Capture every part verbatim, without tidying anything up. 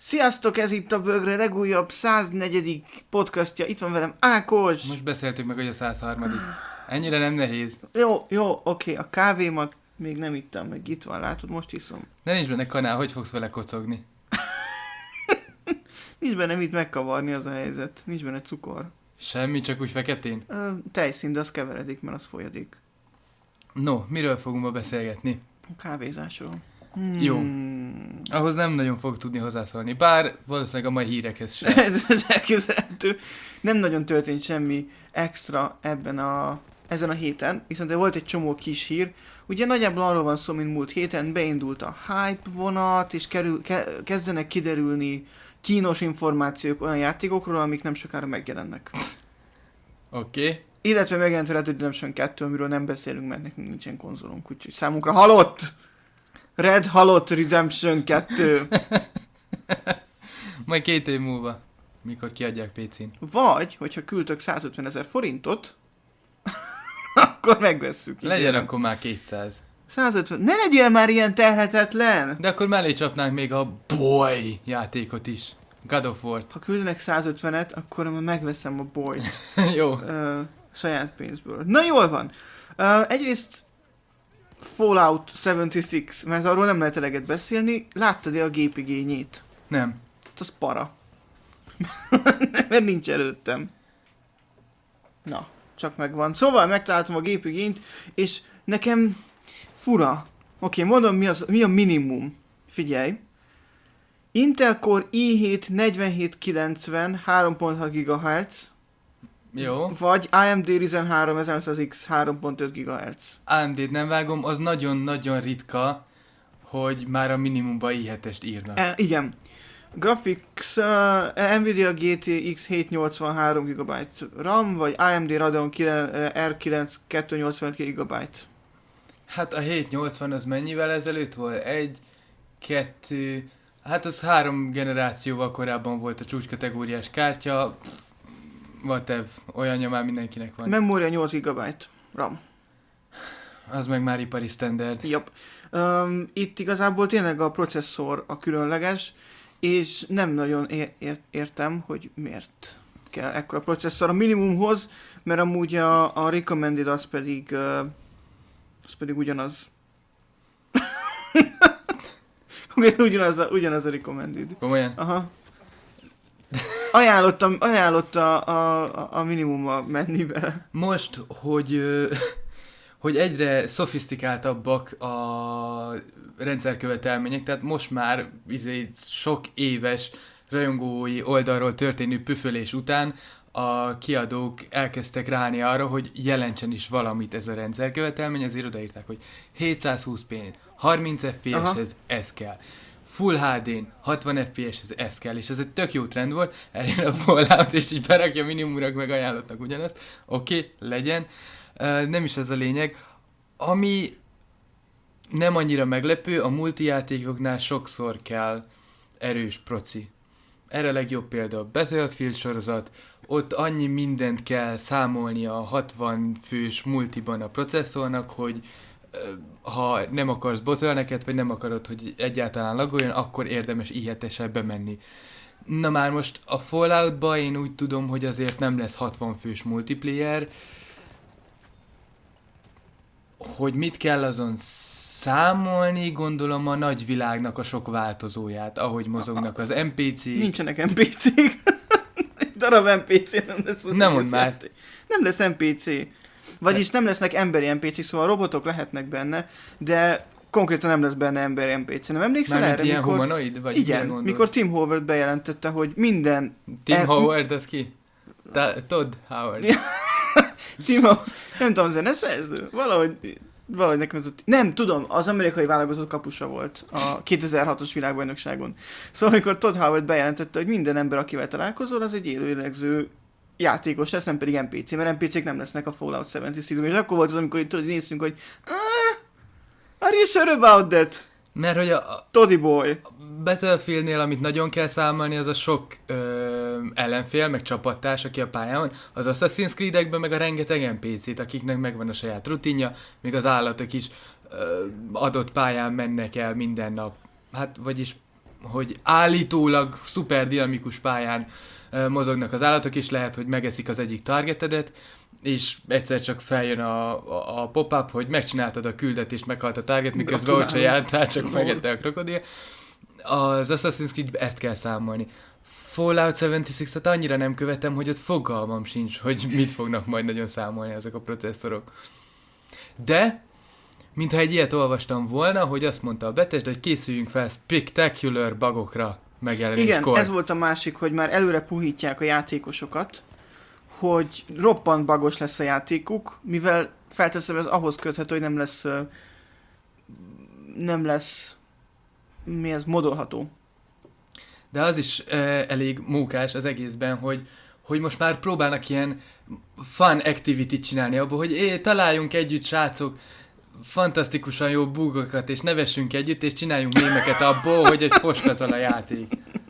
Sziasztok, ez itt a Bögre legújabb száznegyedik podcastja. Itt van velem Ákos. Most beszéltük meg, hogy a százharmadik. Ennyire nem nehéz. Jó, jó, oké, a kávémat még nem ittam meg. Itt van, látod, most iszom. De nincs benne kanál, hogy fogsz vele kocogni? Nincs benne mit megkavarni, az a helyzet. Nincs benne cukor. Semmi, csak úgy feketén? Ö, tejszín, de az keveredik, mert az folyadék. No, miről fogunk ma beszélgetni? A kávézásról. Hmm. Jó. Ahhoz nem nagyon fog tudni hozzászólni, bár valószínűleg a mai hírekhez sem. ez, ez elképzelhető. Nem nagyon történt semmi extra ebben a, ezen a héten, viszont volt egy csomó kis hír. Ugye nagyjából arról van szó, mint múlt héten beindult a hype vonat, és kerül, ke, kezdenek kiderülni kínos információk olyan játékokról, amik nem sokára megjelennek. Oké. Okay. Illetve megjelent a Red Dead Redemption kettő, amiről nem beszélünk, mert nekünk nincsen konzolunk, úgyhogy számunkra halott! Red halott Redemption kettő. Majd két év múlva, mikor kiadják pé cén. Vagy, hogyha küldtök százötvenezer forintot, akkor megvesszük. Legyen igen. Akkor már kétszáz. százötven. Ne legyél már ilyen telhetetlen! De akkor mellé csapnánk még a Boy játékot is. God of War-t. Ha küldenek százötvenet, akkor megveszem a Boy-t. Jó. Uh, saját pénzből. Na jól van. Uh, egyrészt Fallout hetvenhat, mert arról nem lehet eleget beszélni. Láttad-e a gé pé gé-nyét? Nem. Az para. Mert nincs előttem. Na, csak megvan. Szóval megtaláltam a gé pé gé-t, és nekem fura. Oké, mondom, mi, az, mi a minimum. Figyelj. Intel Core i hét negyvenhét kilencven három pont hat gigahertz. Jó. Vagy á em dé Ryzen három ezernyolcszáz X három pont öt gigahertz. á em dét nem vágom, az nagyon-nagyon ritka, hogy már a minimumba i hetest írnak. E, igen. Graphics, uh, Nvidia gé té X hétszáznyolcvanhárom gigabyte RAM, vagy á em dé Radeon er kilenc kétszáznyolcvanöt gigabyte. Hát a hétszáznyolcvan az mennyivel ezelőtt volt? Egy, kettő, hát az három generációval korábban volt a csúcskategóriás kártya. Whatever, olyanja már mindenkinek van. Memória nyolc gigabyte RAM. Az meg már ipari standard. Yep. Um, itt igazából tényleg a processzor a különleges, és nem nagyon ér- ér- értem, hogy miért kell ekkora processzor a minimumhoz, mert amúgy a, a recommended az pedig, uh, az pedig ugyanaz. ugyanaz, a, ugyanaz a recommended. Komolyan? Aha. Ajánlottam, ajánlotta a, a, a minimummal menni vele. Most, hogy, hogy egyre szofisztikáltabbak a rendszerkövetelmények, tehát most már izé, sok éves rajongói oldalról történő püfölés után a kiadók elkezdtek ráállni arra, hogy jelentsen is valamit ez a rendszerkövetelmény, ezért odaírták, hogy hétszázhúsz pé, harminc ef pé eshez ez kell. Full há dén, hatvan ef pé eshez ez kell, és ez egy tök jó trend volt, eljön a Fallout, és így berakja minimumra, meg ajánlottak ugyanazt. Oké, okay, legyen. Uh, nem is ez a lényeg. Ami nem annyira meglepő, a multijátékoknál sokszor kell erős proci. Erre a legjobb példa a Battlefield sorozat, ott annyi mindent kell számolni a hatvan fős multiban a processzornak, hogy ha nem akarsz bottleneket, vagy nem akarod, hogy egyáltalán lagoljon, akkor érdemes i hetessel bemenni. Na már most a Falloutba én úgy tudom, hogy azért nem lesz hatvan fős multiplayer. Hogy mit kell azon számolni, gondolom a nagy világnak a sok változóját, ahogy mozognak az en pé cék. Nincsenek en pé cék. Darab en pé cé nem lesz. Nem mondd már. Nem lesz en pé cé. Vagyis nem lesznek emberi en pé cék, szóval robotok lehetnek benne, de konkrétan nem lesz benne emberi en pé cé. Nem emlékszel Mármint erre? ilyen mikor... humanoid? Vagy igen, mikor Tim Howard bejelentette, hogy minden... Tim em... Howard, az ki? Ta- Todd Howard. Tim Howard, nem tudom, zeneszerző? Valahogy... Valahogy nekem ez a... Nem, tudom, az amerikai válogatott kapusa volt a kétezer-hatos világbajnokságon. Szóval amikor Todd Howard bejelentette, hogy minden ember, akivel találkozol, az egy élőlélegző játékos lesz, nem pedig en pé cé, mert en pé cék nem lesznek a Fallout hetvenhat-ban. És akkor volt az, amikor itt tudod, néztünk, hogy ah, are you sure about that? Mert hogy a, a Toddy boy. Battlefieldnél, amit nagyon kell számolni, az a sok ö, ellenfél, meg csapattárs, aki a pályán van. Az Assassin's Creed-ekben meg a rengeteg en pé cét, akiknek megvan a saját rutinja, még az állatok is ö, adott pályán mennek el minden nap. Hát, vagyis hogy állítólag szuper dinamikus pályán uh, mozognak az állatok, és lehet, hogy megeszik az egyik targetedet, és egyszer csak feljön a, a, a pop-up, hogy megcsináltad a küldetést, meghalt a target, miközben ott se jártál, csak megette a krokodil. Az Assassin's Creed ezt kell számolni. Fallout hetvenhatot annyira nem követem, hogy ott fogalmam sincs, hogy mit fognak majd nagyon számolni ezek a processzorok. De, mintha egy ilyet olvastam volna, hogy azt mondta a Bethesda, hogy készüljünk fel spectacular bugokra megjelenéskor. Igen, ez volt a másik, hogy már előre puhítják a játékosokat, hogy roppant bugos lesz a játékuk, mivel felteszem, ez ahhoz köthető, hogy nem lesz nem lesz mi ez, modolható. De az is e, elég mókás az egészben, hogy, hogy most már próbálnak ilyen fun activity-t csinálni abból, hogy é, találjunk együtt, srácok, fantasztikusan jó bugokat, és nevessünk együtt, és csináljunk mémeket abból, hogy egy foskazal a játék.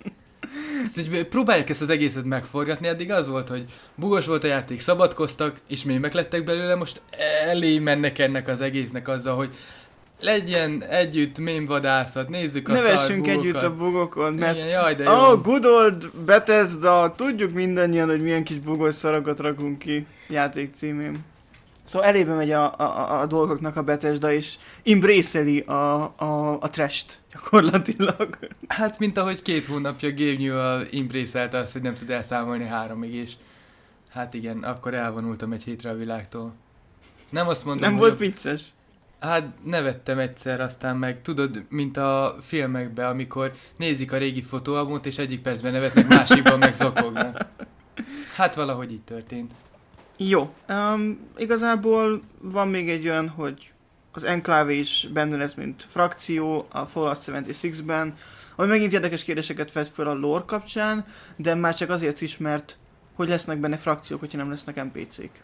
Ezt, próbálják ezt az egészet megforgatni, eddig az volt, hogy bugos volt a játék, szabadkoztak, és mémek lettek belőle, most elé mennek ennek az egésznek azzal, hogy legyen együtt mémvadászat, nézzük a nevessünk szar együtt a bugokon, mert igen, jaj, de jó. Oh, good old Bethesda, tudjuk mindannyian, hogy milyen kis bugos szarakat rakunk ki játék címén. Szóval elébe megy a, a, a dolgoknak a Bethesda, és embrace-eli a, a, a trash-t gyakorlatilag. Hát, mint ahogy két hónapja Gabe Newell embrace-elte azt, hogy nem tud elszámolni háromig, és hát igen, akkor elvonultam egy hétre a világtól. Nem azt mondom, Nem hogy volt vicces? Hát nevettem egyszer, aztán meg tudod, mint a filmekben, amikor nézik a régi fotóalbumot, és egyik percben nevetnek, másikban meg zokognak. Hát valahogy így történt. Jó. Um, igazából van még egy olyan, hogy az Enclave is benne lesz, mint frakció a Fallout hetvenhatban, ami megint érdekes kérdéseket vet föl a lore kapcsán, de már csak azért is, mert hogy lesznek benne frakciók, hogyha nem lesznek en pé cék.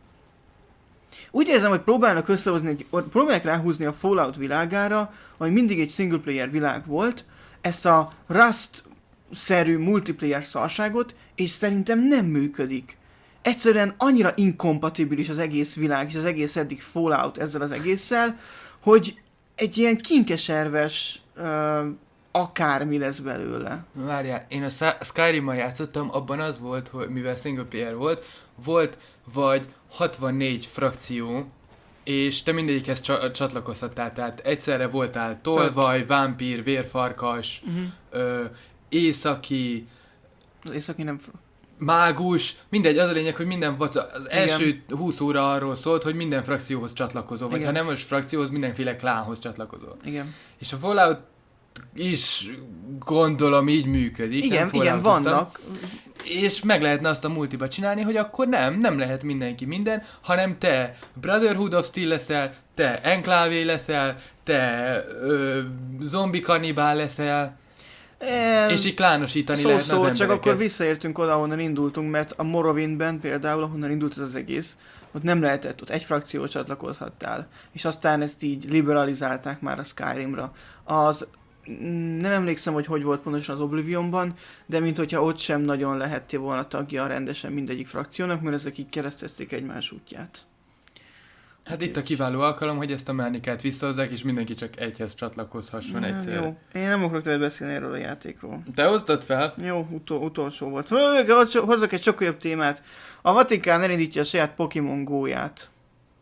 Úgy érzem, hogy próbálnak összehozni, egy, próbálják ráhúzni a Fallout világára, ami mindig egy single player világ volt, ezt a Rust-szerű multiplayer szarságot, és szerintem nem működik. Egyszerűen annyira inkompatibilis az egész világ és az egész eddig Fallout ezzel az egésszel, hogy egy ilyen kinkeserves uh, akármi lesz belőle. Várjál, én a Skyrim-mal játszottam, abban az volt, hogy mivel single player volt, volt vagy hatvannégy frakció, és te mindegyikhez csa- csatlakozhattál, tehát egyszerre voltál tolvaj, vámpír, vérfarkas, uh-huh. ö, északi, az északi nem... mágus, mindegy, az a lényeg, hogy minden vac- az igen. első húsz óra arról szólt, hogy minden frakcióhoz csatlakozol, vagy igen. ha nem most frakcióhoz, mindenféle klánhoz csatlakozol. Igen. És a Fallout is gondolom így működik. Igen, igen, vannak. És meg lehetne azt a multiba csinálni, hogy akkor nem, nem lehet mindenki minden, hanem te Brotherhood of Steel leszel, te Enclave leszel, te ö, zombi kannibál leszel, e, és így klánosítani szó, lehetne szó, az embereket. Csak akkor visszaértünk oda, ahonnan indultunk, mert a Morrowindben például, ahonnan indult ez az egész, ott nem lehetett, ott egy frakcióhoz csatlakozhattál. És aztán ezt így liberalizálták már a Skyrimra. Az nem emlékszem, hogy hogy volt pontosan az Oblivionban, de mint hogyha ott sem nagyon lehettél volna tagja rendesen mindegyik frakciónak, mert ezek így keresztezték egymás útját. Hát itt a kiváló alkalom, hogy ezt a mechanikát visszahozzák, és mindenki csak egyhez csatlakozhasson egyszer. Jó, én nem akarok többet beszélni erről a játékról. Te hoztad fel? Jó, utol, utolsó volt. Hozzak egy sokkal jobb témát. A Vatikán elindítja a saját Pokémon Go-ját.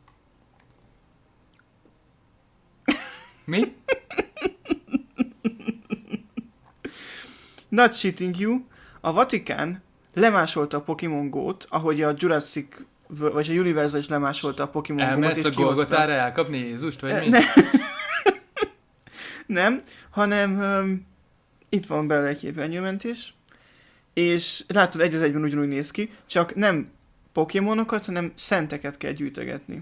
Mi? Not shitting you. A Vatikán lemásolta a Pokémon Go-t, ahogy a Jurassic vagy a Universal is lemásolta a Pokémon Go-t. Elmehetsz a Golgotára elkapni Jézust, vagy mi? Ne. Nem, hanem um, itt van belőle egy képernyőmentés, és látod, egy az egyben ugyanúgy néz ki, csak nem Pokémonokat, hanem szenteket kell gyűjtögetni.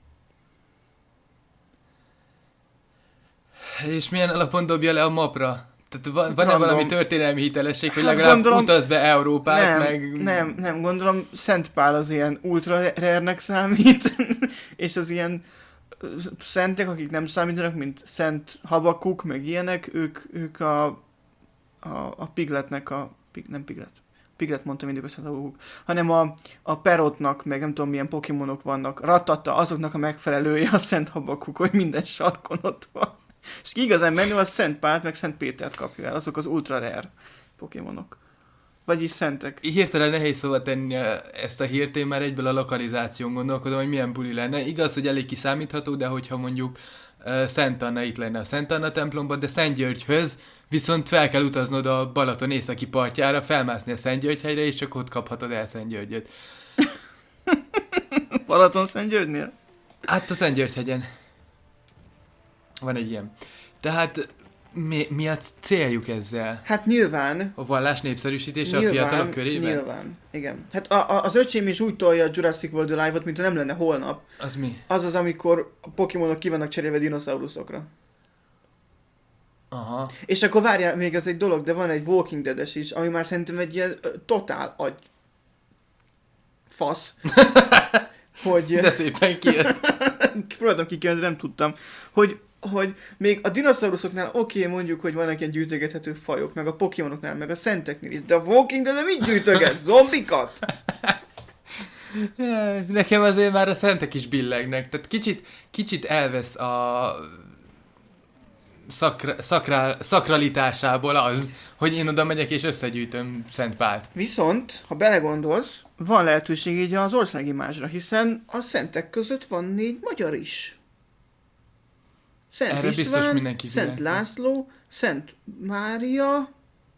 És milyen alapon dobja le a mapra? Tehát van-e valami történelmi hitelesség, hogy hát legalább gondolom, utaz be Európát, nem, meg... Nem, nem, gondolom Szent Pál az ilyen ultra rare-nek számít, és az ilyen szentek, akik nem számítanak, mint Szent Habakuk, meg ilyenek, ők, ők a, a, a Pigletnek a... Pig, nem Piglet. Piglet mondta mindig a Szent Habakuk, hanem a, a Perotnak, meg nem tudom milyen Pokémonok vannak, Ratata, azoknak a megfelelője a Szent Habakuk, hogy minden sarkon ott van. És igazán menő, az Szent Pált meg Szent Pétert kapja el, azok az ultra rare Pokémonok. Vagyis szentek. Hirtelen nehéz szóval tenni ezt a hírt, én már egyből a lokalizáción gondolkodom, hogy milyen buli lenne. Igaz, hogy elég kiszámítható, de hogyha mondjuk uh, Szent Anna itt lenne a Szent Anna templomban, de Szent Györgyhöz viszont fel kell utaznod a Balaton északi partjára, felmászni a Szent Györgyhegyre, és csak ott kaphatod el Szent Györgyöt. Balaton Szent Györgynél? Hát a Szent Györgyhegyen. Van egy ilyen. Tehát mi, mi a céljuk ezzel? Hát nyilván. A vallás népszerűsítése nyilván, a fiatalok körében? Nyilván, igen. Hát a, a, az öcsém is úgy tolja a Jurassic World Alive-ot, mint ha nem lenne holnap. Az mi? Az az, amikor a Pokémonok ki vannak cserélve dinoszauruszokra. Aha. És akkor várjál, még ez egy dolog, de van egy Walking Dead-es is, ami már szerintem egy ilyen ö, totál agy fasz. hogy... De szépen kijött. Próbáltam kikérni, de nem tudtam. Hogy, hogy még a dinoszauruszoknál oké, okay, mondjuk, hogy vannak ilyen gyűjtögethető fajok, meg a Pokémonoknál, meg a szenteknél is, de a Walking Dead mit gyűjtöget? Zombikat? Nekem azért már a szentek is billegnek, tehát kicsit, kicsit elvesz a szakra, szakra, szakralitásából az, hogy én oda megyek és összegyűjtöm Szent Pált. Viszont, ha belegondolsz, van lehetőség így az országimázsra, hiszen a szentek között van négy magyar is. Szent Erre István, biztos mindenki Szent figyel. László, Szent Mária,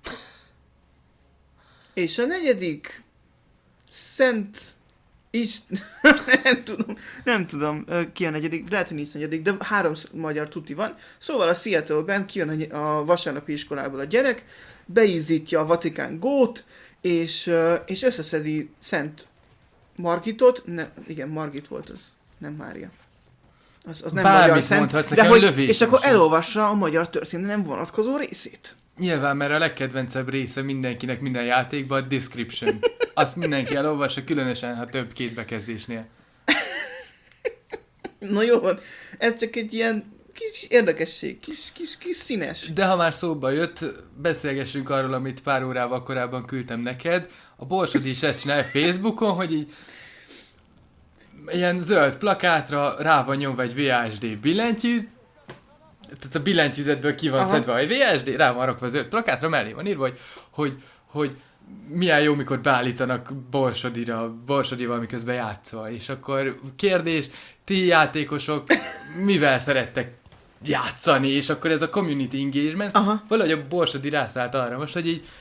és a negyedik, Szent Ist... nem tudom, nem tudom ki a negyedik, lehet, hogy nincs negyedik, de három magyar tuti van. Szóval a Seattle-ben kijön a vasárnapi iskolából a gyerek, beízítja a Vatikán gót, és, és összeszedi Szent Margitot, ne, igen, Margit volt az, nem Mária. Az, az nem Bármit magyar szent, mondhatsz, de nekem hogy, lövés és akkor sem. elolvassa a magyar történelem vonatkozó részét. Nyilván, mert a legkedvencebb része mindenkinek minden játékban a description. Azt mindenki elolvassa, különösen, ha több két bekezdésnél. Na jó van, ez csak egy ilyen kis érdekesség, kis, kis, kis színes. De ha már szóba jött, beszélgessünk arról, amit pár órával korábban küldtem neked. A Borsodi is ezt csinálja Facebookon, hogy így ilyen zöld plakátra rá van nyomva egy vé es dé billentyűz, tehát a billentyűzetből ki van Aha. szedve egy vé es dé, rá van rakva a zöld plakátra, mellé van írva, hogy, hogy, hogy milyen jó, mikor beállítanak Borsodira, Borsodival, miközben játszol. És akkor kérdés, ti játékosok mivel szerettek játszani, és akkor ez a community engagement, Aha. valahogy a Borsodi rászállt arra most, hogy így,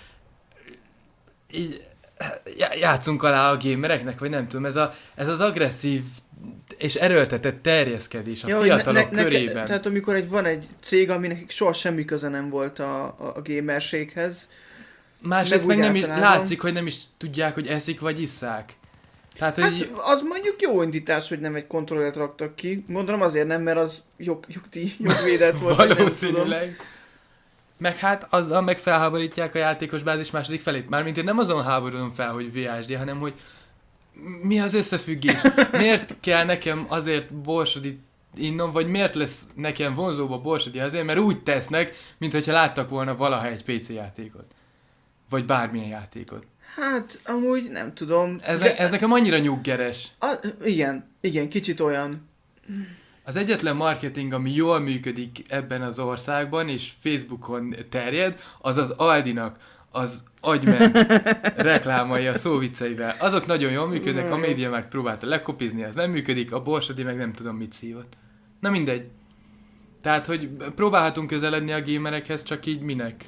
így já- játszunk alá a gamereknek, vagy nem tudom, ez, a, ez az agresszív és erőltetett terjeszkedés a Ja, fiatalok ne, ne, körében. Ne, tehát amikor egy, van egy cég, aminek soha semmi köze nem volt a, a, a gamerséghez. Másrészt meg meg úgy nem is, általában. látszik, hogy nem is tudják, hogy eszik vagy isszák. Tehát, Hát hogy az mondjuk jó indítás, hogy nem egy kontrollert raktak ki. Gondolom azért nem, mert az jog, jogdíj, jogvédett volt. vagy nem tudom. valószínűleg. Meg hát azzal meg felháborítják a játékos bázis második felét. Mármint én nem azon háborodom fel, hogy vé es dé, hanem hogy mi az összefüggés? Miért kell nekem azért Borsodi innom, vagy miért lesz nekem vonzóbb a Borsodi azért, mert úgy tesznek, mint hogyha láttak volna valaha egy pé cé játékot. Vagy bármilyen játékot. Hát, amúgy nem tudom. Ez, De- ne, ez nekem annyira nyuggeres. A, igen, igen, kicsit olyan. Az egyetlen marketing, ami jól működik ebben az országban, és Facebookon terjed, az az Aldinak az agyment reklámai a szóvicceivel. Azok nagyon jól működnek, a média már próbálta lekopizni, az nem működik, a Borsodi meg nem tudom mit szívott. Na mindegy. Tehát, hogy próbálhatunk közeledni a gamerekhez, csak így minek?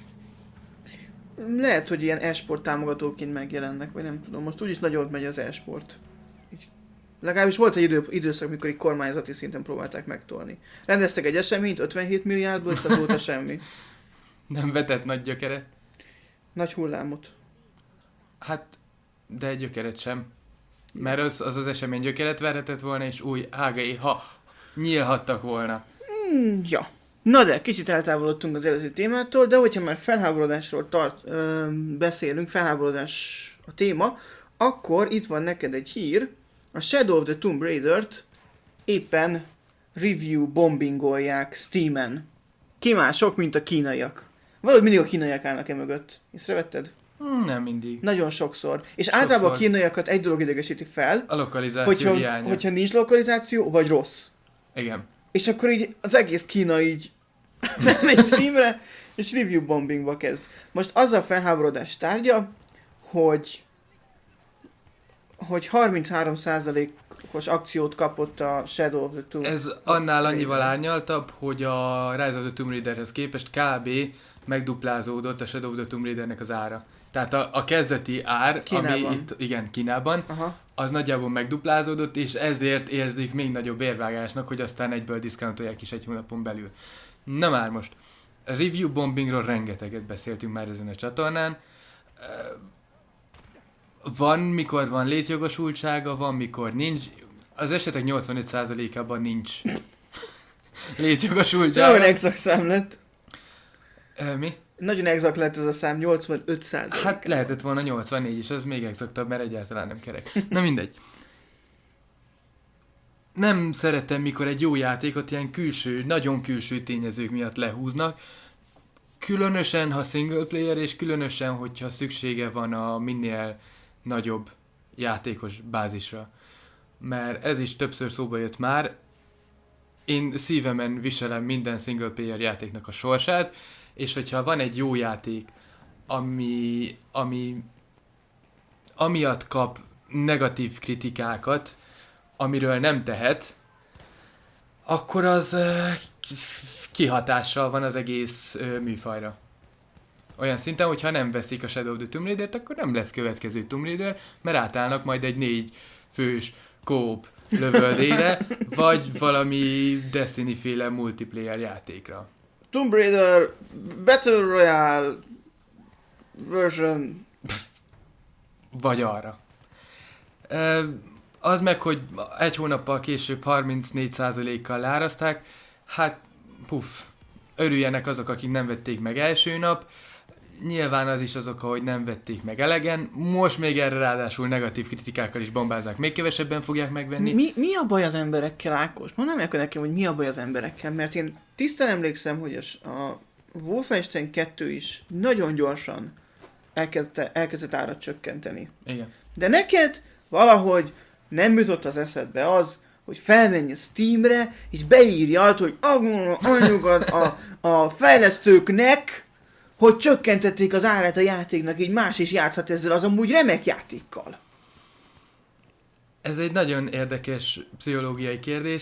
Lehet, hogy ilyen e-sport támogatóként megjelennek, vagy nem tudom. Most úgyis nagyon megy az e-sport. Így. Legalábbis volt egy idő, időszak, mikor így kormányzati szinten próbálták megtolni. Rendeztek egy eseményt ötvenhét milliárdból, és azóta semmi. Nem vetett nagy gyökeret? Nagy hullámot. Hát, de egy gyökeret sem. Mert az az, az esemény gyökeret verhetett volna, és új ágai, ha nyílhattak volna. Hmm, ja. Na de, kicsit eltávolodtunk az előző témától, de hogyha már felháborodásról tart, ö, beszélünk, felháborodás a téma, akkor itt van neked egy hír, a Shadow of the Tomb Raider-t éppen review bombingolják Steamen. Ki mások, mint a kínaiak. Valahogy mindig a kínaiak állnak e mögött. Észrevetted? Hmm, nem mindig. Nagyon sokszor. És Sokszor. általában a kínaiakat egy dolog idegesíti fel, A lokalizáció hogyha, hiánya. hogyha nincs lokalizáció, vagy rossz. Igen. És akkor így az egész Kína így felmegy Steamre, és review bombingba kezd. Most az a felháborodás tárgya, hogy hogy harminchárom százalékos akciót kapott a Shadow of the Tomb Raider. Ez annál annyival árnyaltabb, hogy a Rise of the Tomb Raiderhez képest kb. Megduplázódott a Shadow of the Tomb Raidernek az ára. Tehát a, a kezdeti ár, Kínában. ami itt, igen, Kínában, Aha. az nagyjából megduplázódott, és ezért érzik még nagyobb érvágásnak, hogy aztán egyből diszkountolják is egy hónapon belül. Na már most, a review bombingról rengeteget beszéltünk már ezen a csatornán. Van, mikor van létjogosultsága, van, mikor nincs. Az esetek nyolcvanöt százalékában nincs létjogosultsága. Nagyon exakt szám lett. E, mi? Nagyon exakt lett ez a szám, nyolcvanöt százalék. Hát lehetett volna nyolcvannégy is, az még exaktabb, mert egyáltalán nem kerek. Na mindegy. Nem szeretem, mikor egy jó játékot ilyen külső, nagyon külső tényezők miatt lehúznak. Különösen, ha single player, és különösen, hogyha szüksége van a minél nagyobb játékos bázisra. Mert ez is többször szóba jött már. Én szívemen viselem minden single player játéknak a sorsát, és hogyha van egy jó játék, ami, ami amiatt kap negatív kritikákat, amiről nem tehet, akkor az uh, kihatással van az egész uh, műfajra. Olyan szinten, hogyha nem veszik a Shadow of the Tomb Raider-t, akkor nem lesz következő Tomb Raider, mert átállnak majd egy négy fős co-op lövöldére, vagy valami Destiny-féle multiplayer játékra. Tomb Raider Battle Royale version. Vagy arra. E, az meg, hogy egy hónappal később harmincnégy százalékkal láraszták, hát puff, örüljenek azok, akik nem vették meg első nap, nyilván az is az oka, hogy nem vették meg elegen, most még erre ráadásul negatív kritikákkal is bombázzák, még kevesebben fogják megvenni. Mi, mi a baj az emberekkel, Ákos? Mondd meg nekem, hogy mi a baj az emberekkel, mert én tisztán emlékszem, hogy a, a Wolfenstein kettő is nagyon gyorsan elkezdte, elkezdett árat csökkenteni. Igen. De neked valahogy nem jutott az eszedbe az, hogy felmenj a Steamre, és beírja azt, hogy anyukat a, a fejlesztőknek, hogy csökkentették az árát a játéknak, így más is játszhat ezzel az amúgy remek játékkal. Ez egy nagyon érdekes pszichológiai kérdés.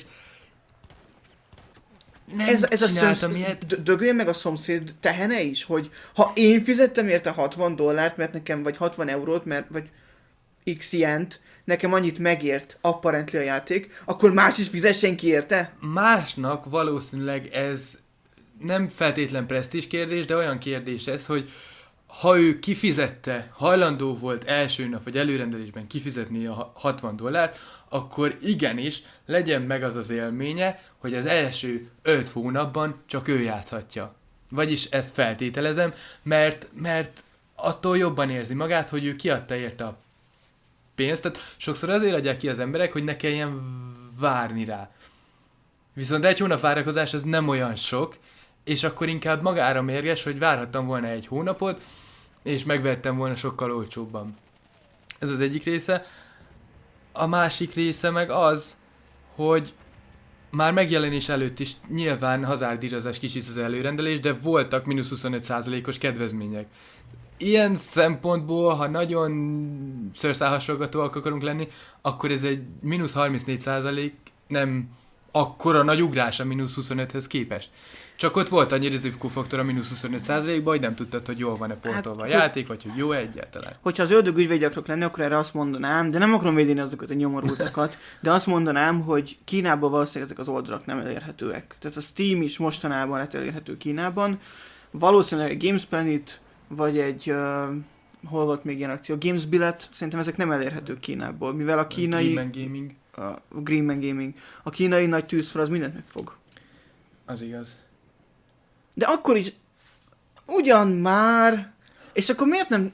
Nem ez, ez a csináltam szomszéd, ilyet. dögöljen meg a szomszéd tehene is, hogy ha én fizettem érte hatvan dollárt, mert nekem, vagy hatvan eurót, mert, vagy x jent, nekem annyit megért apparently a játék, akkor más is fizessen ki érte? Másnak valószínűleg ez nem feltétlen presztízs kérdés, de olyan kérdés ez, hogy ha ő kifizette, hajlandó volt első nap vagy előrendelésben kifizetni a hatvan dollárt, akkor igenis legyen meg az az élménye, hogy az első öt hónapban csak ő játszhatja. Vagyis ezt feltételezem, mert, mert attól jobban érzi magát, hogy ő kiadta érte a pénzt. Tehát sokszor azért adják ki az emberek, hogy ne kelljen várni rá. Viszont egy hónap várakozás az nem olyan sok, és akkor inkább magára mérges, hogy várhattam volna egy hónapot, és megvettem volna sokkal olcsóbban. Ez az egyik része. A másik része meg az, hogy már megjelenés előtt is nyilván hazárdírozás kicsit az előrendelés, de voltak mínusz huszonöt százalékos kedvezmények. Ilyen szempontból, ha nagyon szőrszálhasongatóak akarunk lenni, akkor ez egy mínusz harmincnégy százalék nem akkora nagy ugrás a mínusz huszonöthöz képest. Csak ott volt annyi rizikófaktor a mínusz huszonöt százalékban, hogy nem tudtad, hogy jól van-e portolva hát, a játék, vagy hogy jó egyáltalán. Hogyha az ördög ügyvédje akarok lenni, akkor erre azt mondanám, de nem akarom védeni azokat a nyomorultakat, de azt mondanám, hogy Kínában valószínűleg ezek az oldalak nem elérhetőek. Tehát a Steam is mostanában lett elérhető Kínában. Valószínűleg egy Games Planet, vagy egy, uh, hol volt még ilyen akció, Games Billet, szerintem ezek nem elérhetők Kínából, mivel a kínai... Greenman Gaming. A Greenman Gaming. A kínai nagy tűzfal az mindent megfog. Az igaz. De akkor is ugyan már, és akkor miért nem...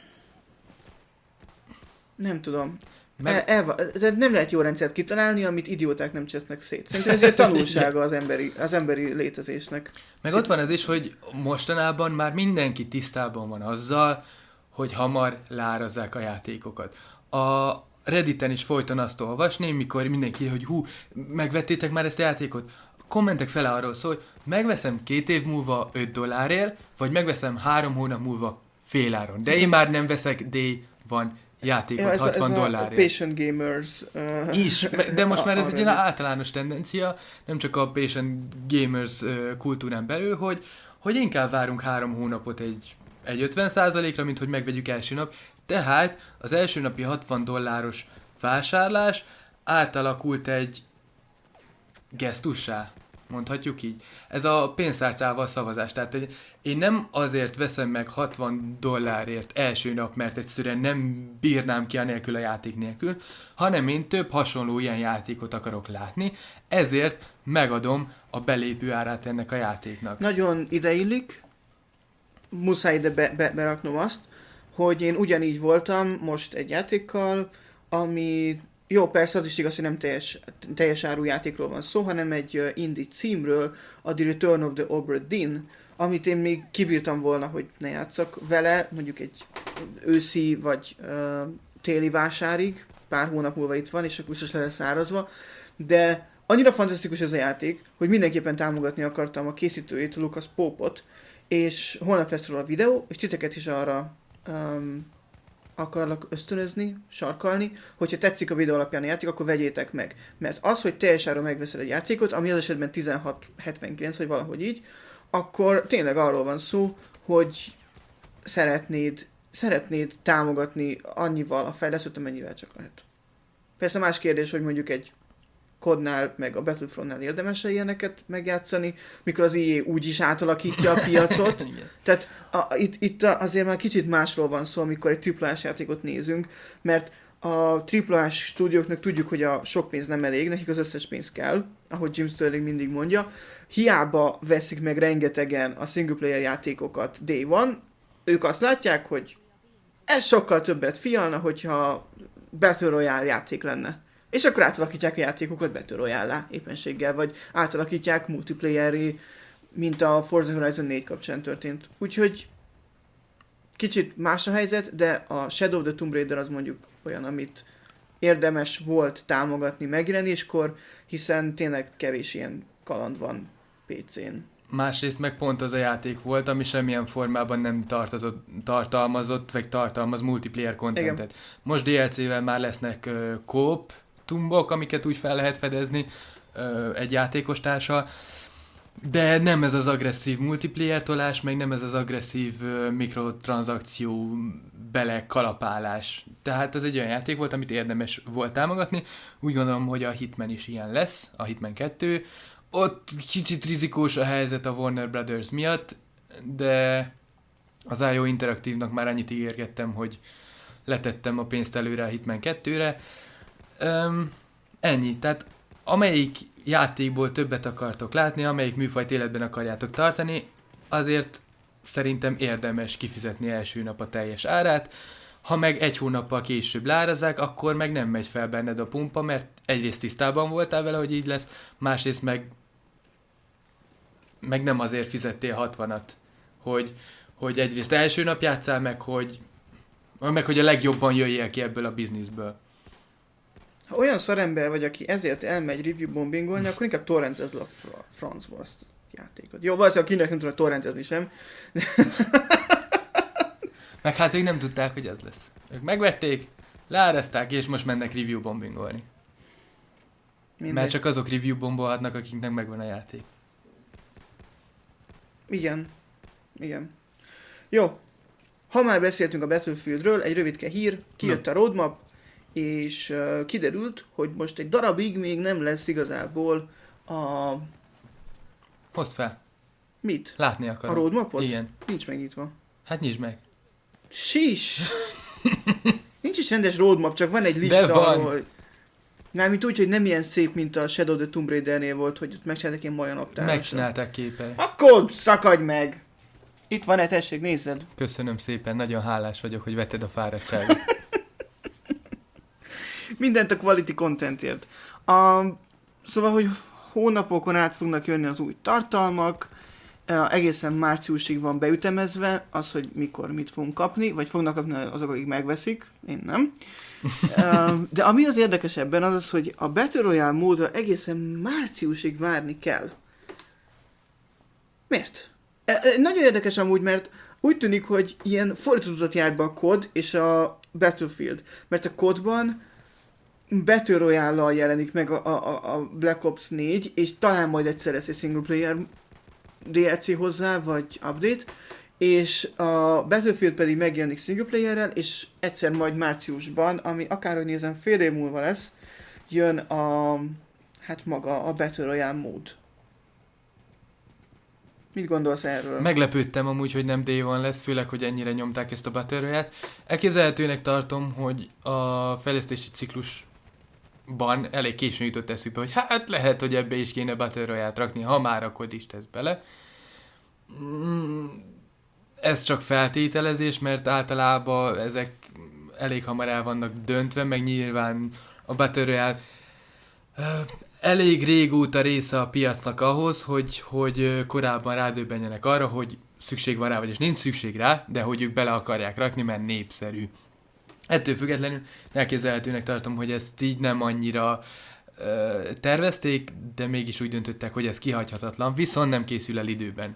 Nem tudom. Meg... El, el, de nem lehet jó rendszert kitalálni, amit idióták nem csesznek szét. Szerintem ez egy tanulsága az emberi, az emberi létezésnek. Meg ott van ez is, hogy mostanában már mindenki tisztában van azzal, hogy hamar leárazzák a játékokat. A Redditen is folyton azt olvasni, mikor mindenki, hogy hú, megvettétek már ezt a játékot? kommentek fele arról szól, hogy megveszem két év múlva öt dollárért, vagy megveszem három hónap múlva fél áron. De én már nem veszek day van játékot ja, ez hatvan a, ez dollárért. A patient gamers. Uh, is, de most már ez a, egy ilyen általános tendencia, nem csak a patient gamers uh, kultúrán belül, hogy, hogy inkább várunk három hónapot egy, egy ötven százalékra, mint hogy megvegyük első nap. Tehát az első napi hatvan dolláros vásárlás átalakult egy gesztussá, mondhatjuk így. Ez a pénztárcával szavazás. Tehát hogy én nem azért veszem meg hatvan dollárért első nap, mert egyszerűen nem bírnám ki anélkül a játék nélkül, hanem én több hasonló ilyen játékot akarok látni, ezért megadom a belépő árát ennek a játéknak. Nagyon ideillik, muszáj ide be, be, beraknom azt, hogy én ugyanígy voltam most egy játékkal, ami jó, persze az is igaz, hogy nem teljes, teljes áru játékról van szó, hanem egy uh, indie címről, a The Return of the Obra Dinn, amit én még kibírtam volna, hogy ne játszak vele, mondjuk egy őszi vagy uh, téli vásárig, pár hónap múlva itt van, és akkor biztos le lesz árazva, de annyira fantasztikus ez a játék, hogy mindenképpen támogatni akartam a készítőjét, Lucas Pope-ot, és holnap lesz róla a videó, és titeket is arra um, akarlak ösztönözni, sarkalni, hogyha tetszik a videó alapján a játék, akkor vegyétek meg. Mert az, hogy teljes áron megveszed egy játékot, ami az esetben tizenhat hetvenkilenc, vagy valahogy így, akkor tényleg arról van szó, hogy szeretnéd, szeretnéd támogatni annyival a fejlesztőt, amennyivel csak lehet. Persze más kérdés, hogy mondjuk egy kodnál, meg a Battlefrontnál érdemes-e ilyeneket megjátszani, mikor az i á úgy is átalakítja a piacot. Tehát a, itt, itt azért már kicsit másról van szó, amikor egy á á ás játékot nézünk, mert a á á ás stúdióknak tudjuk, hogy a sok pénz nem elég, nekik az összes pénz kell, ahogy Jim Sterling mindig mondja. Hiába veszik meg rengetegen a single player játékokat day one, ők azt látják, hogy ez sokkal többet fialna, hogyha Battle Royale játék lenne. És akkor átalakítják a játékokat Battle Royale-lá éppenséggel, vagy átalakítják multiplayer-i, mint a Forza Horizon négy kapcsán történt. Úgyhogy kicsit más a helyzet, de a Shadow of the Tomb Raider az mondjuk olyan, amit érdemes volt támogatni megjelenéskor, hiszen tényleg kevés ilyen kaland van pé cén. Másrészt meg pont az a játék volt, ami semmilyen formában nem tartozott, tartalmazott, vagy tartalmaz multiplayer contentet. Igen. Most dé el cé-vel már lesznek uh, co-op tumbok, amiket úgy fel lehet fedezni uh, egy játékos társal, de nem ez az agresszív multiplayer tolás, meg nem ez az agresszív uh, mikrotranszakció bele kalapálás. Tehát ez egy olyan játék volt, amit érdemes volt támogatni. Úgy gondolom, hogy a Hitman is ilyen lesz, a Hitman kettő. Ott kicsit rizikós a helyzet a Warner Brothers miatt, de az i o Interaktívnak már annyit ígérgettem, hogy letettem a pénzt előre a Hitman kettőre. Um, ennyi, tehát amelyik játékból többet akartok látni, amelyik műfajt életben akarjátok tartani, azért szerintem érdemes kifizetni első nap a teljes árát. Ha meg egy hónappal később leárazzák, akkor meg nem megy fel benned a pumpa, mert egyrészt tisztában voltál vele, hogy így lesz, másrészt meg, meg nem azért fizettél hatvanat, hogy, hogy egyrészt első nap játszál meg, hogy, meg hogy a legjobban jöjjél ki ebből a bizniszből. Ha olyan szarember vagy, aki ezért elmegy review bombingolni, akkor inkább torrentezd le a fra- francba azt a játékot. Jó, valószínűleg kinek nem tudnak torrentezni sem. Meg hát ők nem tudták, hogy ez lesz. Ők megvették, leáraszták, és most mennek review bombingolni. Mindegy. Mert csak azok review bombolhatnak, akiknek megvan a játék. Igen. Igen. Jó. Ha már beszéltünk a Battlefieldről, egy rövidke hír, kijött no. a roadmap, és uh, kiderült, hogy most egy darabig még nem lesz igazából a... Hozd fel. Mit? Látni akarom. A roadmapot? Igen. Nincs megnyitva. Hát nyisd meg. Sis! Nincs is rendes roadmap, csak van egy lista. De van. Ahol... Mármint úgy, hogy nem ilyen szép, mint a Shadow of the Tomb Raidernél volt, hogy ott megcsináltak ilyen majanaptárosan. Megcsinálták képen. Akkor szakadj meg! Itt van-e, tessék, nézzed. Köszönöm szépen, nagyon hálás vagyok, hogy vetted a fáradtságot. Mindent a quality contentért. A... Szóval, hogy hónapokon át fognak jönni az új tartalmak, uh, egészen márciusig van beütemezve az, hogy mikor mit fogunk kapni, vagy fognak kapni azok, akik megveszik, én nem. uh, de ami az érdekesebben az az, hogy a Battle Royale módra egészen márciusig várni kell. Miért? E, e, nagyon érdekes amúgy, mert úgy tűnik, hogy ilyen fordított utat járt be a kód és a Battlefield. Mert a kódban Battle Royale-lal jelenik meg a, a, a Black Ops négy, és talán majd egyszer lesz egy single player dé el cé hozzá, vagy update, és a Battlefield pedig megjelenik single playerrel, és egyszer majd márciusban, ami akárhogy nézem fél év múlva lesz, jön a, hát maga a Battle Royale mód. Mit gondolsz erről? Meglepődtem amúgy, hogy nem Day One lesz, főleg, hogy ennyire nyomták ezt a Battle Royale-t. Elképzelhetőnek tartom, hogy a fejlesztési ciklusban elég későn jutott eszükbe, hogy hát lehet, hogy ebbe is kéne Battle Royale-t rakni, ha már akkor is tesz bele. Ez csak feltételezés, mert általában ezek elég hamar el vannak döntve, meg nyilván a Battle Royale elég régóta része a piacnak ahhoz, hogy, hogy korábban rádöbbenjenek arra, hogy szükség van rá, vagyis nincs szükség rá, de hogy ők bele akarják rakni, mert népszerű. Ettől függetlenül elképzelhetőnek tartom, hogy ezt így nem annyira ö, tervezték, de mégis úgy döntöttek, hogy ez kihagyhatatlan, viszont nem készül el időben.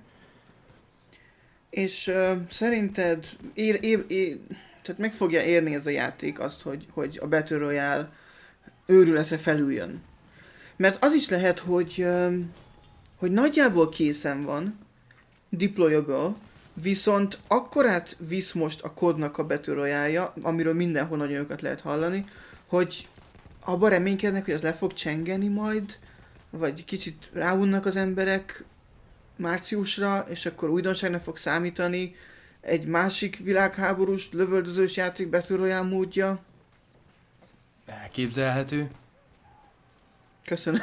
És uh, szerinted ér, ér, ér, tehát meg fogja érni ez a játék azt, hogy, hogy a Battle Royale őrületre felüljön? Mert az is lehet, hogy, hogy nagyjából készen van, deployable, viszont akkorát visz most a kódnak a Battle Royale-ja, amiről mindenhol nagyon jókat lehet hallani, hogy abban reménykednek, hogy az le fog csengeni majd, vagy kicsit ráunnak az emberek márciusra, és akkor újdonságnak fog számítani egy másik világháborús, lövöldözős játék Battle Royale módja. Elképzelhető. Köszönöm.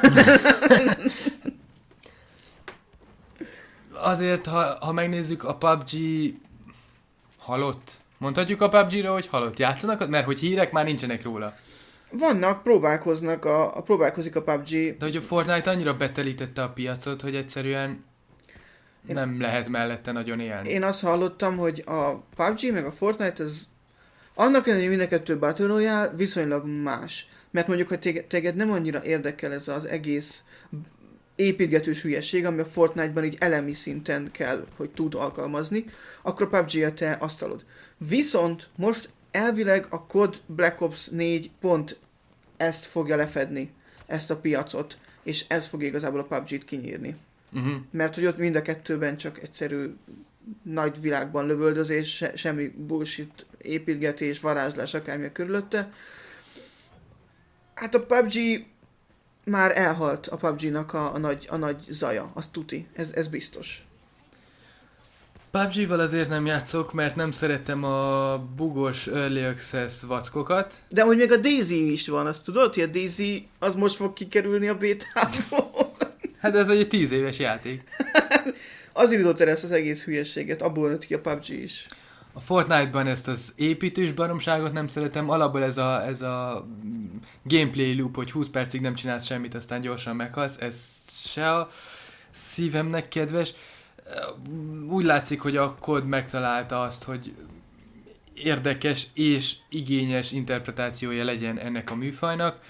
Azért, ha, ha megnézzük, a pé u bé gé halott. Mondhatjuk a pé u bé gé-ről, hogy halott. Játszanak, mert hogy hírek már nincsenek róla. Vannak, próbálkoznak, a, a próbálkozik a pé u bé gé. De hogy a Fortnite annyira betelítette a piacot, hogy egyszerűen Én... nem lehet mellette nagyon élni. Én azt hallottam, hogy a pé u bé gé meg a Fortnite az annak ellenére, hogy mind a kettő Battle Royale viszonylag más. Mert mondjuk, hogy téged, téged nem annyira érdekel ez az egész építgetős hülyeség, ami a Fortnite-ban így elemi szinten kell, hogy tud alkalmazni, akkor a pé u bé gé a te asztalod. Viszont most elvileg a kod Black Ops négy pont ezt fogja lefedni, ezt a piacot, és ez fog igazából a pé u bé gét kinyírni. Uh-huh. Mert hogy ott mind a kettőben csak egyszerű nagy világban lövöldözés, se, semmi bullshit, építgetés, varázslás, akármi a körülötte. Hát a pé u bé gé már elhalt, a pé u bé génak a, a, nagy, a nagy zaja, az tuti, ez, ez biztos. pé u bé gé-vel azért nem játszok, mert nem szeretem a bugos Early Access vackokat. De hogy még a Daisy is van, azt tudod, hogy a Daisy az most fog kikerülni a bétából. Hát ez egy tíz éves játék. Az indított el ezt az egész hülyeséget, abból nőtt ki a pé u bé gé is. A Fortnite-ban ezt az építős baromságot nem szeretem, alapból ez a, ez a gameplay loop, hogy húsz percig nem csinálsz semmit, aztán gyorsan meghalsz, ez se a szívemnek kedves. Úgy látszik, hogy a kód megtalálta azt, hogy érdekes és igényes interpretációja legyen ennek a műfajnak,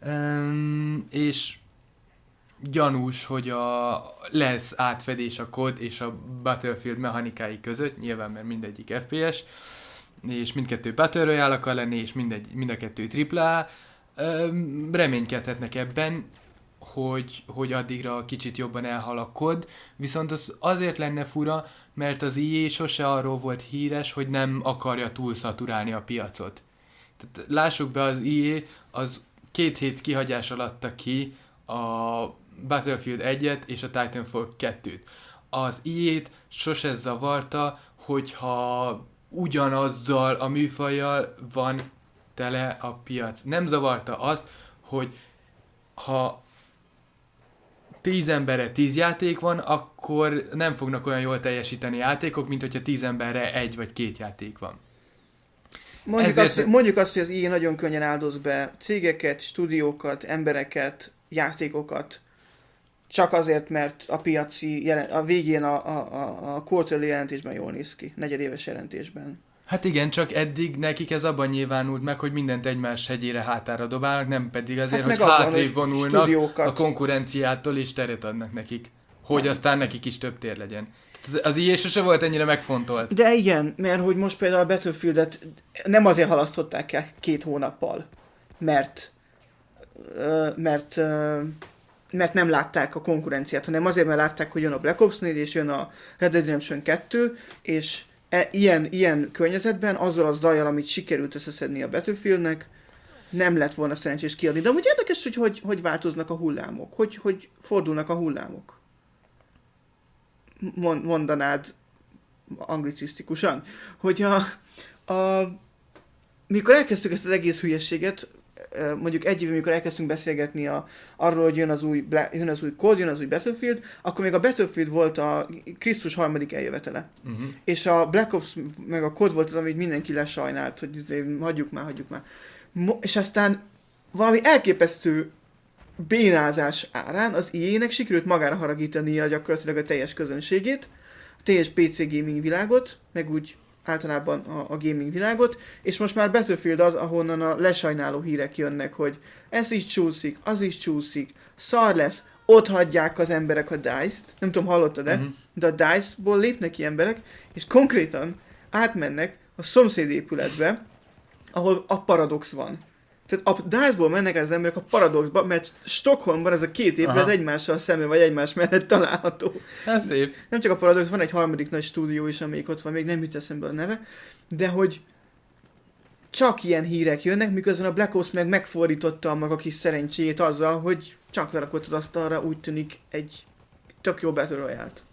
és gyanús, hogy a, lesz átfedés a kód és a Battlefield mechanikái között, nyilván mert mindegyik ef pé es, és mindkettő Battle Royale akar lenni, és mindegy, mind a kettő tripla á. Reménykedhetnek ebben, hogy, hogy addigra kicsit jobban elhal a kód, viszont az azért lenne fura, mert az i á sose arról volt híres, hogy nem akarja túlszaturálni a piacot. Tehát lássuk be, az i á az két hét kihagyás alatt adta ki a Battlefield egyet és a Titanfall kettőt. Az i á-t sose zavarta, hogyha ugyanazzal a műfajjal van tele a piac. Nem zavarta azt, hogy ha tíz emberre tíz játék van, akkor nem fognak olyan jól teljesíteni játékok, mint hogyha tíz emberre egy vagy két játék van. Mondjuk, Ezért... azt, mondjuk azt, hogy az i á nagyon könnyen áldoz be cégeket, stúdiókat, embereket, játékokat, csak azért, mert a piaci jelen, a végén a, a, a, a quarterly jelentésben jól néz ki, negyedéves jelentésben. Hát igen, csak eddig nekik ez abban nyilvánult meg, hogy mindent egymás hegyére hátára dobálnak, nem pedig azért, hát hogy hátrébb vonulnak stúdiókat. A konkurenciától és teret adnak nekik, hogy aztán nekik is több tér legyen. Az i á sose volt ennyire megfontolt. De igen, mert hogy most például a Battlefieldet nem azért halasztották el két hónappal, mert mert mert nem látták a konkurenciát, hanem azért, mert látták, hogy jön a Black Ops négy, és jön a Red Dead Redemption kettő, és e, ilyen, ilyen környezetben, azzal a zajjal, amit sikerült összeszedni a Battlefieldnek, nem lett volna szerencsés kiadni. De úgy érdekes, hogy hogy, hogy változnak a hullámok, hogy, hogy fordulnak a hullámok. Mondanád anglicisztikusan, hogy a, a, mikor elkezdtük ezt az egész hülyességet, mondjuk egy éve, mikor elkezdtünk beszélgetni a, arról, hogy jön az, új Black, jön az új Code, jön az új Battlefield, akkor még a Battlefield volt a Krisztus harmadik eljövetele. Uh-huh. És a Black Ops meg a Code volt az, amit mindenki lesajnált, hogy azért, hagyjuk már, hagyjuk már. Mo- és aztán valami elképesztő bénázás árán az i á-nek sikerült magára haragítania gyakorlatilag a teljes közönségét, a teljes pé cé gaming világot, meg úgy általában a, a gaming világot, és most már Battlefield az, ahonnan a lesajnáló hírek jönnek, hogy ez is csúszik, az is csúszik, szar lesz, ott hagyják az emberek a dice-t, nem tudom, hallottad-e, uh-huh. de a dice-ból lépnek ki emberek, és konkrétan átmennek a szomszéd épületbe, ahol a Paradox van. Tehát a dice-ból mennek az emberek a Paradoxba, mert Stockholmban ez a két épület egymással szemben vagy egymás mellett található. Ez szép. Nem csak a Paradox, van egy harmadik nagy stúdió is, amelyik ott van, még nem jut eszembe a neve, de hogy csak ilyen hírek jönnek, miközben a Black Ops meg megfordította a maga kis szerencséjét azzal, hogy csak lerakott az asztalra, úgy tűnik egy tök jó Battle Royale-t.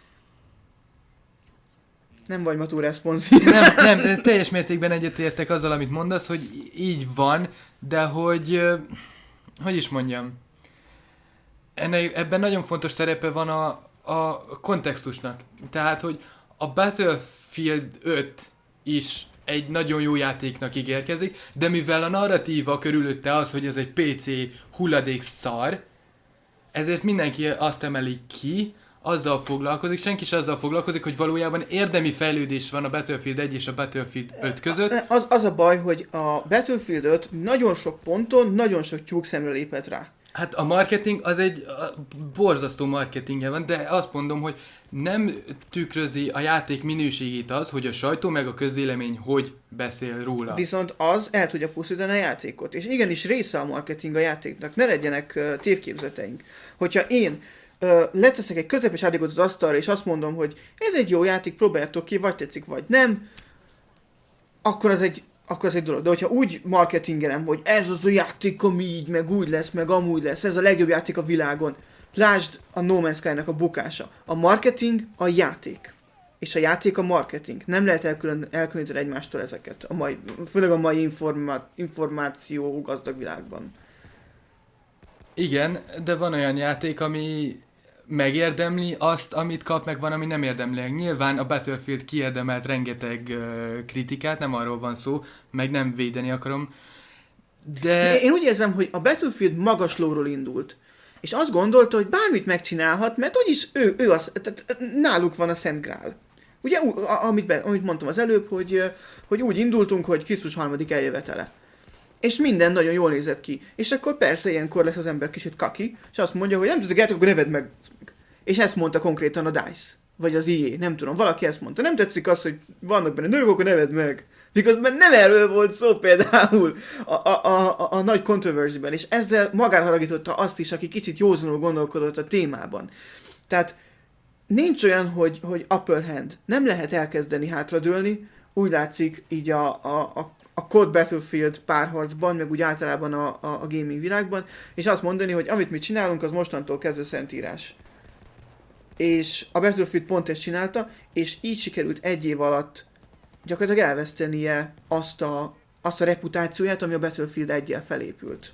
Nem vagy ma túl responsív. Nem, nem, teljes mértékben egyetértek azzal, amit mondasz, hogy így van, de hogy, hogy is mondjam, ennek, ebben nagyon fontos szerepe van a, a kontextusnak. Tehát, hogy a Battlefield öt is egy nagyon jó játéknak ígérkezik, de mivel a narratíva körülötte az, hogy ez egy pé cé hulladék szar, ezért mindenki azt emeli ki, azzal foglalkozik, senki is azzal foglalkozik, hogy valójában érdemi fejlődés van a Battlefield egy és a Battlefield öt között. Az, az a baj, hogy a Battlefield öt nagyon sok ponton, nagyon sok tyúkszemre lépett rá. Hát a marketing az egy borzasztó marketingje van, de azt mondom, hogy nem tükrözi a játék minőségét az, hogy a sajtó meg a közvélemény hogy beszél róla. Viszont az el tudja pusztítani a játékot. És igenis része a marketing a játéknak. Ne legyenek uh, tévképzeteink. Hogyha én uh, leteszek egy közepes játékot az asztalra, és azt mondom, hogy ez egy jó játék, próbáljátok ki, vagy tetszik, vagy nem, akkor az egy akkor az egy dolog. De hogyha úgy marketingelem, hogy ez az a játék, ami így, meg úgy lesz, meg amúgy lesz, ez a legjobb játék a világon. Lásd a No Man's Sky-nak a bukása. A marketing a játék. És a játék a marketing. Nem lehet elkülön, elkülöníteni egymástól ezeket. A mai, főleg a mai informá- információ gazdag világban. Igen, de van olyan játék, ami megérdemli azt, amit kap, meg van, ami nem érdemli. Nyilván a Battlefield kiérdemelt rengeteg uh, kritikát, nem arról van szó, meg nem védeni akarom, de... Én úgy érzem, hogy a Battlefield magaslóról indult, és azt gondolta, hogy bármit megcsinálhat, mert úgyis ő, ő az, tehát náluk van a Szent Grál. Ugye, amit, be, amit mondtam az előbb, hogy, hogy úgy indultunk, hogy Krisztus harmadik eljövetele. És minden nagyon jól nézett ki. És akkor persze ilyenkor lesz az ember kicsit kaki, és azt mondja, hogy nem tudod, játék, akkor neved meg. És ezt mondta konkrétan a DICE. Vagy az i á, nem tudom, valaki ezt mondta. Nem tetszik az, hogy vannak benne nők, akkor neved meg. Miközben nem erről volt szó például a, a, a, a, a nagy controversy-ben, és ezzel magára haragította azt is, aki kicsit józanul gondolkodott a témában. Tehát nincs olyan, hogy, hogy upper hand. Nem lehet elkezdeni hátradőlni, úgy látszik így a, a, a, a Code Battlefield párharcban, meg úgy általában a, a, a gaming világban, és azt mondani, hogy amit mi csinálunk, az mostantól kezdve szentírás. És a Battlefield pont ezt csinálta, és így sikerült egy év alatt gyakorlatilag elvesztenie azt a, azt a reputációját, ami a Battlefield egyel felépült.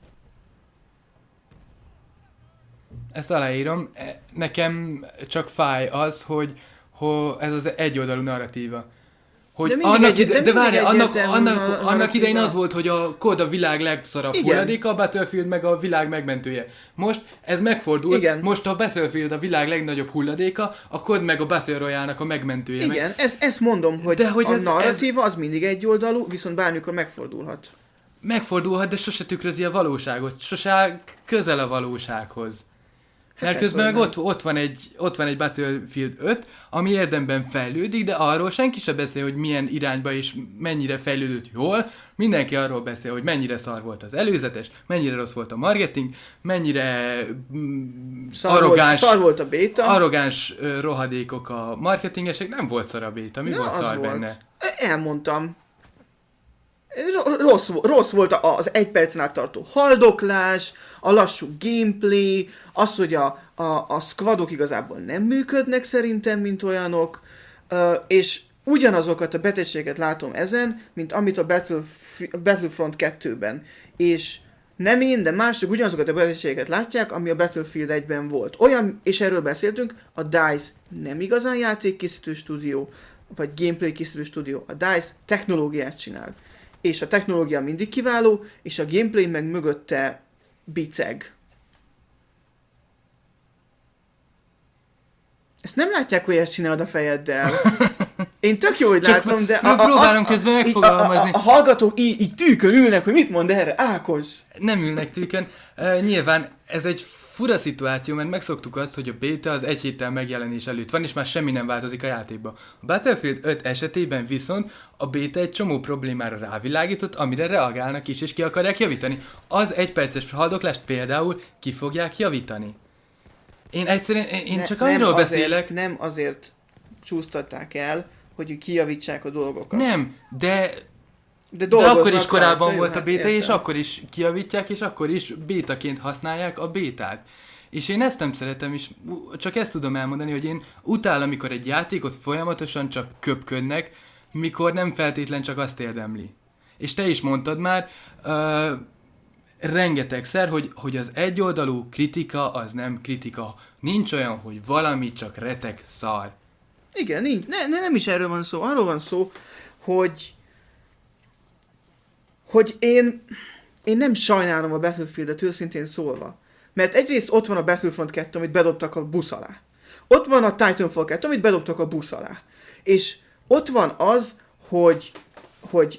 Ezt aláírom. Nekem csak fáj az, hogy, hogy ez az egyoldalú narratíva. Hogy de mindig annak egy- ide, de de mindig várj, annak, egyértelmű annak, a- a annak idején narratíva. az volt, hogy a kód a világ legszarabb Igen. hulladéka, a Battlefield meg a világ megmentője. Most ez megfordul, Igen. most a Battlefield a világ legnagyobb hulladéka, a kód meg a Battle Royale-nak a megmentője. Meg- Igen, ezt, ezt mondom, hogy, De hogy a ez- narratíva az mindig egyoldalú, viszont bármikor megfordulhat. Megfordulhat, de sose tükrözi a valóságot, sose áll közel a valósághoz. Mert persze, közben meg hogy ott, ott, van egy, ott van egy Battlefield öt, ami érdemben fejlődik, de arról senki sem beszél, hogy milyen irányba és mennyire fejlődött jól. Mindenki arról beszél, hogy mennyire szar volt az előzetes, mennyire rossz volt a marketing, mennyire mm, Szar, arrogáns, volt, szar volt a béta. arrogáns ö, rohadékok a marketingesek. Nem volt szar a béta, mi Ja, volt az szar volt. benne? Elmondtam. R- Rossz, vo- rossz volt a- az egy percen át tartó haldoklás, a lassú gameplay, az, hogy a, a, a squadok igazából nem működnek szerintem, mint olyanok, ö, és ugyanazokat a betegségeket látom ezen, mint amit a Battlef- Battlefront kettőben. És nem én, de mások ugyanazokat a betegségeket látják, ami a Battlefield egyben volt. Olyan, és erről beszéltünk, a DICE nem igazán játékkészítő stúdió, vagy gameplay készítő stúdió. A DICE technológiát csinál. És a technológia mindig kiváló, és a gameplay meg mögötte biceg. Ezt nem látják, hogy ezt csinálod a fejeddel. Én tök jó, hogy Csak látom, de... pró- próbálom közben így- megfogalmazni. A, a, a hallgatók így, így tűkön ülnek, hogy mit mond erre, Ákos. Nem ülnek tűkön. Uh, nyilván ez egy fura szituáció, mert megszoktuk azt, hogy a beta az egy héttel megjelenés előtt van, és már semmi nem változik a játékban. A Battlefield öt esetében viszont a beta egy csomó problémára rávilágított, amire reagálnak is, és ki akarják javítani. Az egyperces haldoklást például ki fogják javítani. Én egyszerűen, én, én Ne- csak nem arról azért- beszélek. Nem azért csúsztatták el, hogy kijavítsák a dolgokat. Nem, de De, De akkor dolgoznak is korábban rajta, jó, volt a hát béta, és értem. akkor is kijavítják, és akkor is bétaként használják a bétát. És én ezt nem szeretem, és ú- csak ezt tudom elmondani, hogy én utálom, amikor egy játékot folyamatosan csak köpködnek, mikor nem feltétlen csak azt érdemli. És te is mondtad már, uh, rengetegszer, hogy, hogy az egyoldalú kritika az nem kritika. Nincs olyan, hogy valami csak retek szar. Igen, nincs. Ne, ne, nem is erről van szó. Arról van szó, hogy hogy én én nem sajnálom a Battlefieldet őszintén szólva. Mert egyrészt ott van a Battlefront kettő, amit bedobtak a busz alá. Ott van a Titanfall kettő, amit bedobtak a busz alá. És ott van az, hogy hogy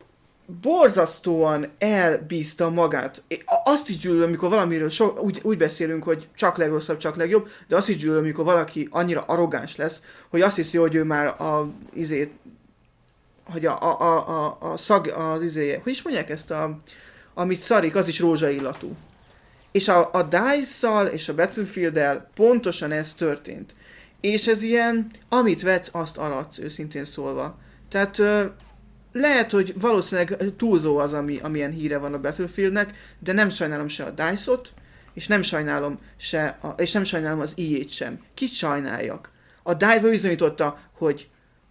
borzasztóan elbízta magát. É- a- Azt is gyűlölöm, amikor valamiről so, úgy, úgy beszélünk, hogy csak legrosszabb, csak legjobb, de azt is gyűlölöm, amikor valaki annyira arrogáns lesz, hogy azt hiszi, hogy ő már a izét, hogy a, a, a, a, a szag, az izéje, hogy is mondják ezt, a, amit szarik, az is rózsaillatú. És a, a DICE-szal és a Battlefield-el pontosan ez történt. És ez ilyen, amit vetsz, azt aradsz, őszintén szólva. Tehát ö, lehet, hogy valószínűleg túlzó az, ami, amilyen híre van a Battlefieldnek, de nem sajnálom se a DICE-ot, és nem sajnálom se, a, és nem sajnálom az í á-t sem. Kit sajnáljak? A DICE bizonyította, hogy,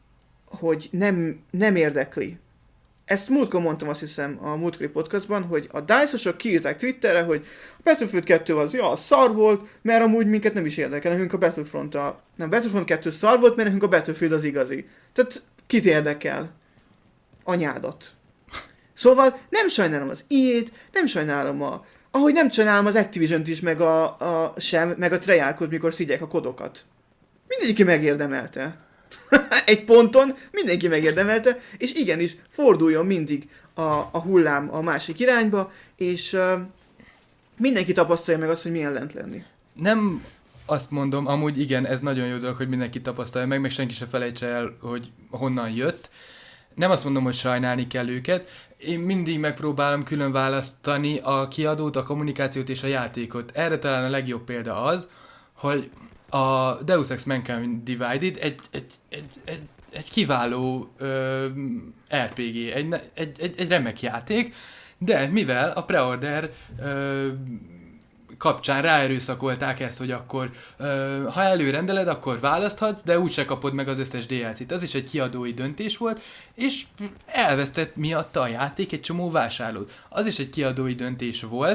hogy nem, nem érdekli. Ezt múltkor mondtam, azt hiszem, a múltkori podcastban, hogy a DICE-osok kiírták Twitterre, hogy a Battlefield kettő az, ja, szar volt, mert amúgy minket nem is érdekel, nekünk a Battlefront a... Nem, Battlefront kettő szar volt, mert nekünk a Battlefield az igazi. Tehát kit érdekel? Anyádat. Szóval nem sajnálom az í á-t, nem sajnálom a... Ahogy nem sajnálom az Activision-t is, meg a, a sem, meg a Treyarch-ot, mikor szidják a kodokat. Mindegyiki megérdemelte. Egy ponton mindenki megérdemelte, és igenis forduljon mindig a, a hullám a másik irányba, és uh, mindenki tapasztalja meg azt, hogy milyen lent lenni. Nem azt mondom, amúgy igen, ez nagyon jó dolog, hogy mindenki tapasztalja meg, meg senki se felejtse el, hogy honnan jött. Nem azt mondom, hogy sajnálni kell őket. Én mindig megpróbálom külön választani a kiadót, a kommunikációt és a játékot. Erre talán a legjobb példa az, hogy a Deus Ex Mankind Divided egy, egy, egy, egy, egy kiváló ö, er pé gé, egy, egy, egy, egy remek játék, de mivel a Preorder ö, kapcsán ráerőszakolták ezt, hogy akkor ö, ha előrendeled, akkor választhatsz, de úgyse kapod meg az összes dé el cét. Az is egy kiadói döntés volt, és elvesztett miatta a játék egy csomó vásárlót. Az is egy kiadói döntés volt,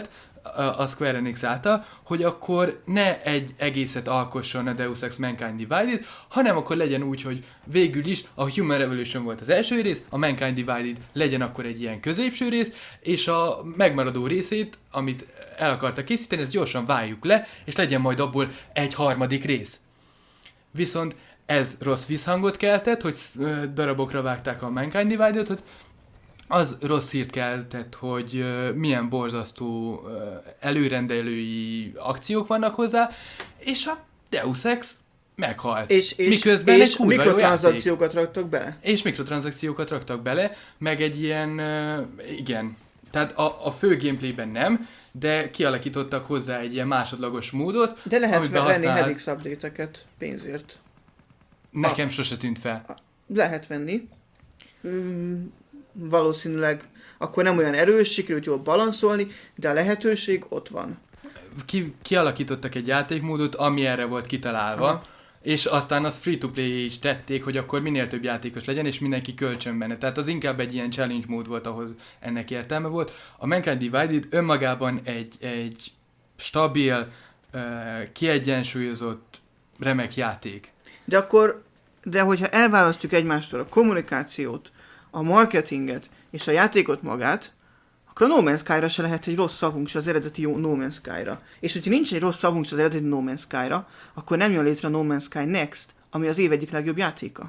a, a Square Enix által, hogy akkor ne egy egészet alkosson a Deus Ex Mankind Divided, hanem akkor legyen úgy, hogy végül is a Human Revolution volt az első rész, a Mankind Divided legyen akkor egy ilyen középső rész, és a megmaradó részét, amit el akartak készíteni, ezt gyorsan váljuk le, és legyen majd abból egy harmadik rész. Viszont ez rossz visszhangot keltett, hogy darabokra vágták a Mankind Divided-ot, hogy az rossz hírt keltett, hogy uh, milyen borzasztó uh, előrendelői akciók vannak hozzá, és a Deus Ex meghalt. És, és, Miközben és egy kurva jó játék. mikrotranszakciókat raktak bele. És mikrotranszakciókat raktak bele, meg egy ilyen, uh, igen, tehát a, a fő gameplayben nem, de kialakítottak hozzá egy ilyen másodlagos módot. De lehet venni használ... Helix update-eket pénzért. Nekem a... sose tűnt fel. Lehet venni. Mm, valószínűleg akkor nem olyan erős, sikerült jól balanszolni, de a lehetőség ott van. Ki, kialakítottak egy játékmódot, ami erre volt kitalálva, aha. És aztán azt free-to-play is tették, hogy akkor minél több játékos legyen, és mindenki kölcsön benne. Tehát az inkább egy ilyen challenge mód volt, ahhoz ennek értelme volt. A Mankind Divided önmagában egy, egy stabil, kiegyensúlyozott, remek játék. De akkor, de hogyha elválasztjuk egymástól a kommunikációt, a marketinget és a játékot magát, akkor a No Man's Sky-ra se lehet egy rossz szavunk se az eredeti No Man's Sky-ra. És hogyha nincs egy rossz szavunk se az eredeti No Man's Sky-ra, akkor nem jön létre a No Man's Sky Next, ami az év egyik legjobb játéka.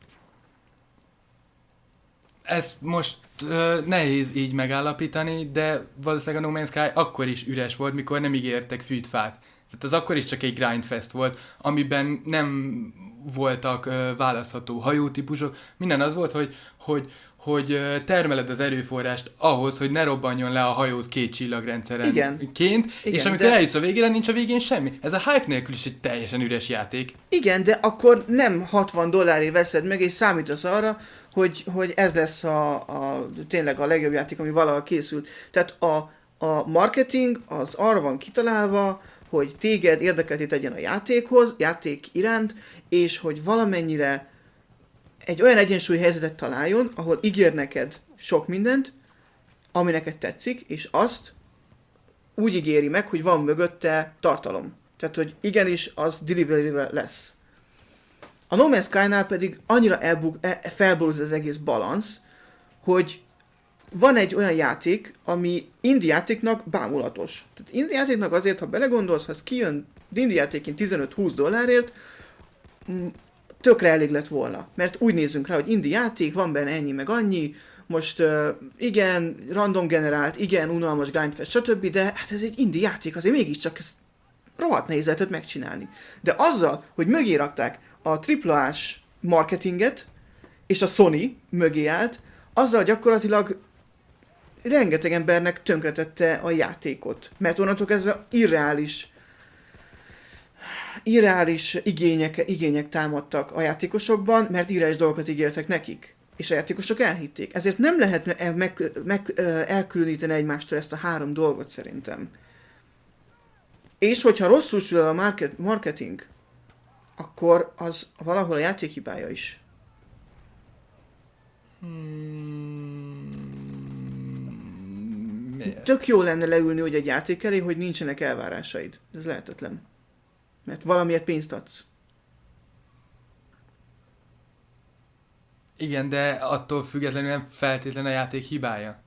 Ezt most uh, nehéz így megállapítani, de valószínűleg a No Man's Sky akkor is üres volt, mikor nem ígértek fűtfát. Tehát az akkor is csak egy grindfest volt, amiben nem voltak uh, választható hajótípusok. Minden az volt, hogy, hogy, hogy uh, termeled az erőforrást ahhoz, hogy ne robbanjon le a hajót két csillagrendszeren Igen. ként, Igen, és amikor de... eljutsz a végére, nincs a végén semmi. Ez a hype nélkül is egy teljesen üres játék. Igen, de akkor nem hatvan dollárért veszed meg, és számítasz arra, hogy, hogy ez lesz a, a, tényleg a legjobb játék, ami valaha készült. Tehát a, a marketing az arra van kitalálva, hogy téged érdekelté tegyen a játékhoz, játék iránt, és hogy valamennyire egy olyan egyensúly helyzetet találjon, ahol ígér neked sok mindent, ami neked tetszik, és azt úgy ígéri meg, hogy van mögötte tartalom. Tehát, hogy igenis, az delivery lesz. A No Man's Sky-nál pedig annyira elbuk, e, felborult az egész balansz, hogy van egy olyan játék, ami indie játéknak bámulatos. Tehát indie játéknak azért, ha belegondolsz, ha ez kijön indie játékként tizenöt-húsz dollárért, tökre elég lett volna. Mert úgy nézzünk rá, hogy indie játék, van benne ennyi meg annyi, most uh, igen, random generált, igen, unalmas grindfest, stb., de hát ez egy indie játék, azért mégiscsak ezt rohadt nehéz lehetett megcsinálni. De azzal, hogy mögé rakták a triplás marketinget, és a Sony mögé állt, azzal gyakorlatilag rengeteg embernek tönkretette a játékot. Mert onnantól kezdve irreális irreális igények, igények támadtak a játékosokban, mert irreális dolgokat ígértek nekik. És a játékosok elhitték. Ezért nem lehet meg, meg, meg, elkülöníteni egymástól ezt a három dolgot szerintem. És hogyha rosszul sül a market, marketing, akkor az valahol a játék hibája is. Hmm, Tök jó lenne leülni, hogy egy játék elé, hogy nincsenek elvárásaid. Ez lehetetlen. Mert valamiért pénzt adsz. Igen, de attól függetlenül nem feltétlenül a játék hibája.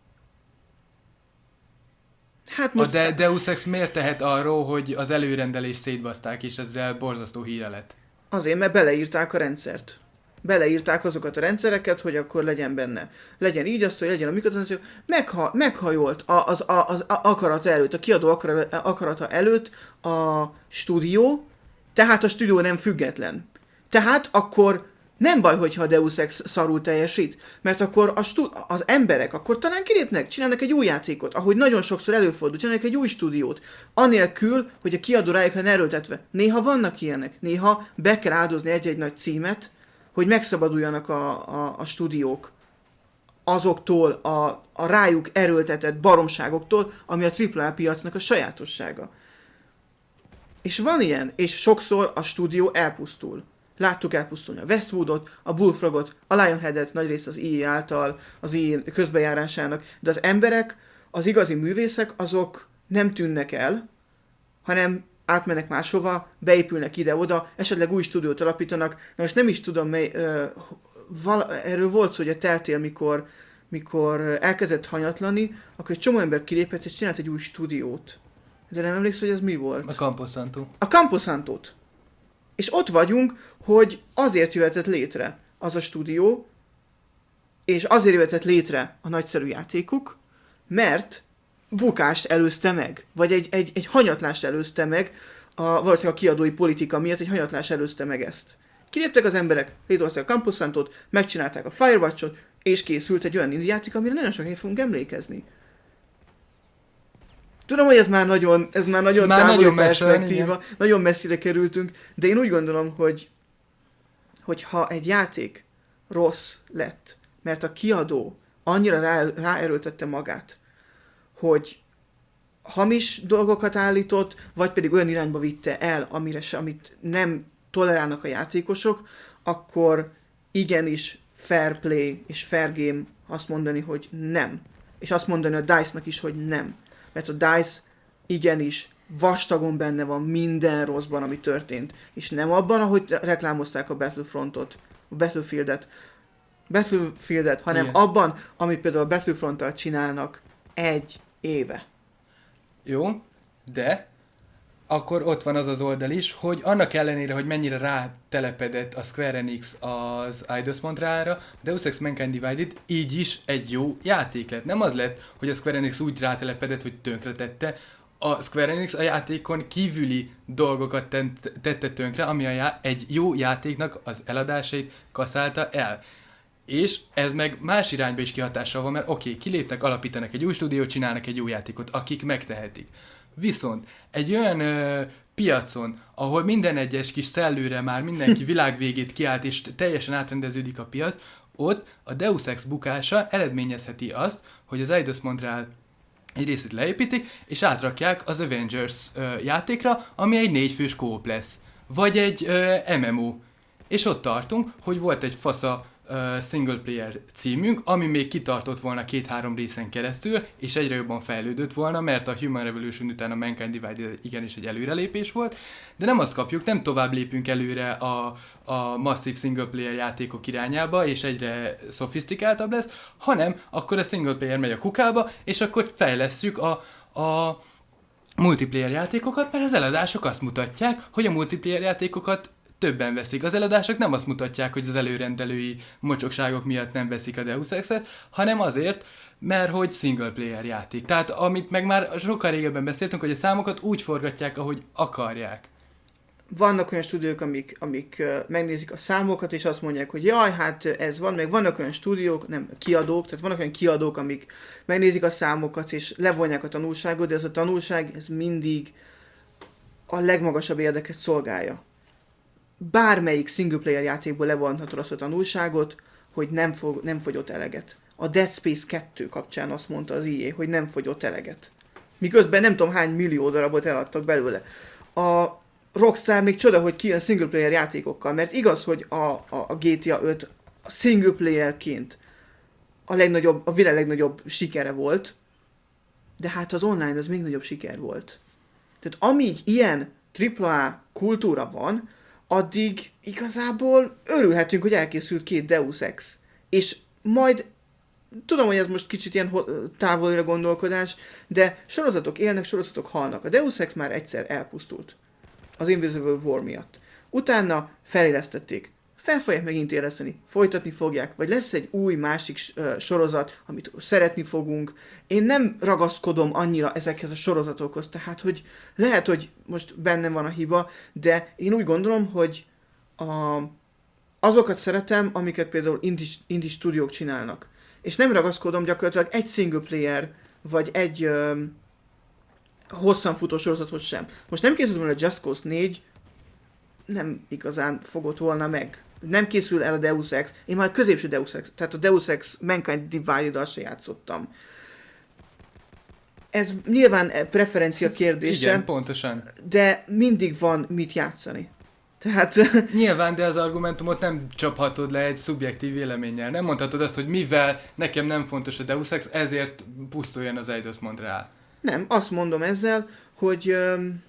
Hát most... A De- Deus Ex miért tehet arról, hogy az előrendelést szétbaszták, és ezzel borzasztó híre lett? Azért, mert beleírták a rendszert. Beleírták azokat a rendszereket, hogy akkor legyen benne. Legyen így azt, hogy legyen a mikrotranszakció. Megha, meghajolt a, az, a, az akarata előtt, a kiadó akarata előtt a stúdió, tehát a stúdió nem független. Tehát akkor nem baj, hogyha a Deus Ex szarul teljesít, mert akkor a stú- az emberek akkor talán kilépnek, csinálnak egy új játékot, ahogy nagyon sokszor előfordul, csinálnak egy új stúdiót, anélkül, hogy a kiadó rájuk lenne erőltetve. Néha vannak ilyenek, néha be kell áldozni egy-egy nagy címet, hogy megszabaduljanak a, a, a stúdiók azoktól a, a rájuk erőltetett baromságoktól, ami a á á á piacnak a sajátossága. És van ilyen, és sokszor a stúdió elpusztul. Láttuk elpusztulni a Westwoodot, a Bullfrogot, a Lionheadet, nagyrészt az í á által, az í á közbejárásának, de az emberek, az igazi művészek, azok nem tűnnek el, hanem átmennek máshova, beépülnek ide-oda, esetleg új stúdiót alapítanak. Na most nem is tudom, mely, ö, val- erről volt szó, hogy a Telltale, mikor, mikor elkezdett hanyatlani, akkor egy csomó ember kilépett és csinált egy új stúdiót. De nem emlékszel, hogy ez mi volt? A Camposanto. A Camposantót. És ott vagyunk, hogy azért jöhetett létre az a stúdió, és azért jöhetett létre a nagyszerű játékuk, mert bukást előzte meg, vagy egy, egy, egy hanyatlást előzte meg, a, valószínűleg a kiadói politika miatt egy hanyatlás előzte meg ezt. Kiléptek az emberek, létrehozták a Camposantót, megcsinálták a Firewatch-ot, és készült egy olyan indie játék, amire nagyon sok helyen fogunk emlékezni. Tudom, hogy ez már nagyon, ez már nagyon már távoli nagyon perspektíva, messze, nagyon messzire kerültünk, de én úgy gondolom, hogy, hogy ha egy játék rossz lett, mert a kiadó annyira rá, ráerőltette magát, hogy hamis dolgokat állított, vagy pedig olyan irányba vitte el, amire se, amit nem tolerálnak a játékosok, akkor igenis fair play és fair game azt mondani, hogy nem. És azt mondani a DICE-nak is, hogy nem. Mert a DICE igenis vastagon benne van minden rosszban, ami történt. És nem abban, ahogy reklámozták a Battlefrontot, a Battlefieldet, Battlefieldet, hanem igen. abban, amit például a Battlefronttal csinálnak egy éve. Jó, de akkor ott van az az oldal is, hogy annak ellenére, hogy mennyire rátelepedett a Square Enix az Eidos Montrealra, Deus Ex Mankind Divided így is egy jó játék lett. Nem az lett, hogy a Square Enix úgy rátelepedett, hogy tönkretette. A Square Enix a játékon kívüli dolgokat tette tönkre, ami a já- egy jó játéknak az eladásait kaszálta el. És ez meg más irányba is kihatással van, mert oké, okay, kilépnek, alapítanak egy új stúdiót, csinálnak egy új játékot, akik megtehetik. Viszont egy olyan ö, piacon, ahol minden egyes kis szellőre már mindenki világvégét kiállt, és teljesen átrendeződik a piac, ott a Deus Ex bukása eredményezheti azt, hogy az Eidos Montreal egy részét leépítik, és átrakják az Avengers ö, játékra, ami egy négyfős co-op lesz. Vagy egy ö, em em o. És ott tartunk, hogy volt egy fasza Uh, single player címünk, ami még kitartott volna két-három részen keresztül, és egyre jobban fejlődött volna, mert a Human Revolution után a Mankind Divided igenis egy előrelépés volt, de nem azt kapjuk, nem tovább lépünk előre a, a masszív single player játékok irányába, és egyre szofisztikáltabb lesz, hanem akkor a single player megy a kukába, és akkor fejlesszük a, a multiplayer játékokat, mert az eladások azt mutatják, hogy a multiplayer játékokat többen veszik. Az eladások nem azt mutatják, hogy az előrendelői mocsokságok miatt nem veszik a Deus Ex-et, hanem azért, mert hogy single player játék. Tehát amit meg már sokkal régebben beszéltünk, hogy a számokat úgy forgatják, ahogy akarják. Vannak olyan stúdiók, amik, amik uh, megnézik a számokat, és azt mondják, hogy jaj, hát ez van, meg vannak olyan stúdiók, nem kiadók, tehát vannak olyan kiadók, amik megnézik a számokat, és levonják a tanulságot, de ez a tanulság, ez mindig a legmagasabb érdeket szolgálja. Bármelyik single player játékból levonhatod azt a tanulságot, hogy nem, fog, nem fogyott eleget. A Dead Space kettő kapcsán azt mondta az í á, hogy nem fogyott eleget. Miközben nem tudom hány millió darabot eladtak belőle. A Rockstar még csoda, hogy kijön single player játékokkal, mert igaz, hogy a, a, a gé té á öt a single playerként a legnagyobb, a világ legnagyobb sikere volt, de hát az online az még nagyobb siker volt. Tehát amíg ilyen tripla á kultúra van, addig igazából örülhetünk, hogy elkészült két Deus Ex. És majd, tudom, hogy ez most kicsit ilyen távolira gondolkodás, de sorozatok élnek, sorozatok halnak. A Deus Ex már egyszer elpusztult az Invisible War miatt. Utána felélesztették. Fel fogják megint éleszteni, folytatni fogják, vagy lesz egy új másik uh, sorozat, amit szeretni fogunk. Én nem ragaszkodom annyira ezekhez a sorozatokhoz, tehát hogy lehet, hogy most bennem van a hiba, de én úgy gondolom, hogy a, azokat szeretem, amiket például indie, indie stúdiók csinálnak. És nem ragaszkodom gyakorlatilag egy single player, vagy egy um, hosszan futó sorozathoz sem. Most nem készült volna a Just Cause négy, nem igazán fogott volna meg. Nem készül el a Deus Ex. Én már a középső Deus Ex, tehát a Deus Ex Mankind Divided-al se játszottam. Ez nyilván preferencia kérdése. Igen, pontosan. De mindig van mit játszani. Tehát... Nyilván, de az argumentumot nem csaphatod le egy szubjektív véleménnyel. Nem mondhatod azt, hogy mivel nekem nem fontos a Deus Ex, ezért pusztuljon az Eidos Montreal. Nem, azt mondom ezzel, hogy, öm,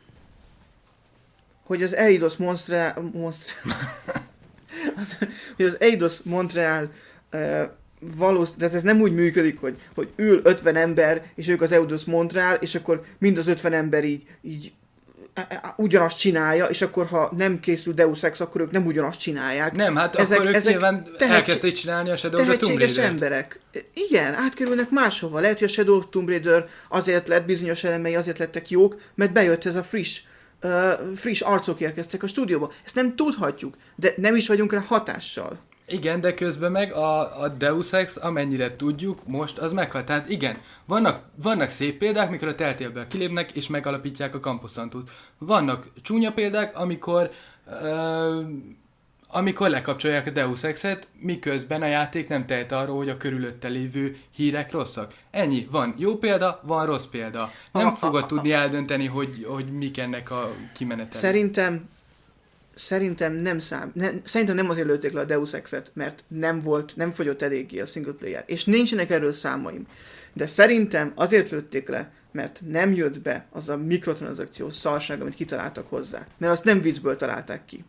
hogy az Eidos Montreal, Montreal az, hogy az Eidos Montreal uh, valószínűleg, ez nem úgy működik, hogy, hogy ül ötven ember, és ők az Eidos Montreal, és akkor mind az ötven ember így, így ugyanazt csinálja, és akkor ha nem készül Deus Ex, akkor ők nem ugyanazt csinálják. Nem, hát ezek, akkor ők ezek nyilván tehetség, elkezdték csinálni a Shadow of the Tomb Raider-t. Emberek. Igen, átkerülnek máshova. Lehet, hogy a Shadow of Tomb Raider azért lett, bizonyos elemei azért lettek jók, mert bejött ez a friss, uh, friss arcok érkeztek a stúdióba. Ezt nem tudhatjuk, de nem is vagyunk rá hatással. Igen, de közben meg a, a Deus Ex, amennyire tudjuk, most az meghalt. Tehát igen, vannak, vannak szép példák, mikor a Telltale-ből kilépnek, és megalapítják a Campus Antut. Vannak csúnya példák, amikor, uh, amikor lekapcsolják a Deus Ex-et, miközben a játék nem tehet arról, hogy a körülötte lévő hírek rosszak. Ennyi. Van jó példa, van rossz példa. Nem a, fogod a, a, tudni eldönteni, hogy, hogy mik ennek a kimenetele. Szerintem Szerintem nem szám, nem, szerintem nem azért lőtték le a Deus Ex-et, mert nem volt, nem fogyott eléggé a single player, és nincsenek erről számaim. De szerintem azért lőtték le, mert nem jött be az a mikrotranszakciós szarság, amit kitaláltak hozzá. Mert azt nem viccből találták ki.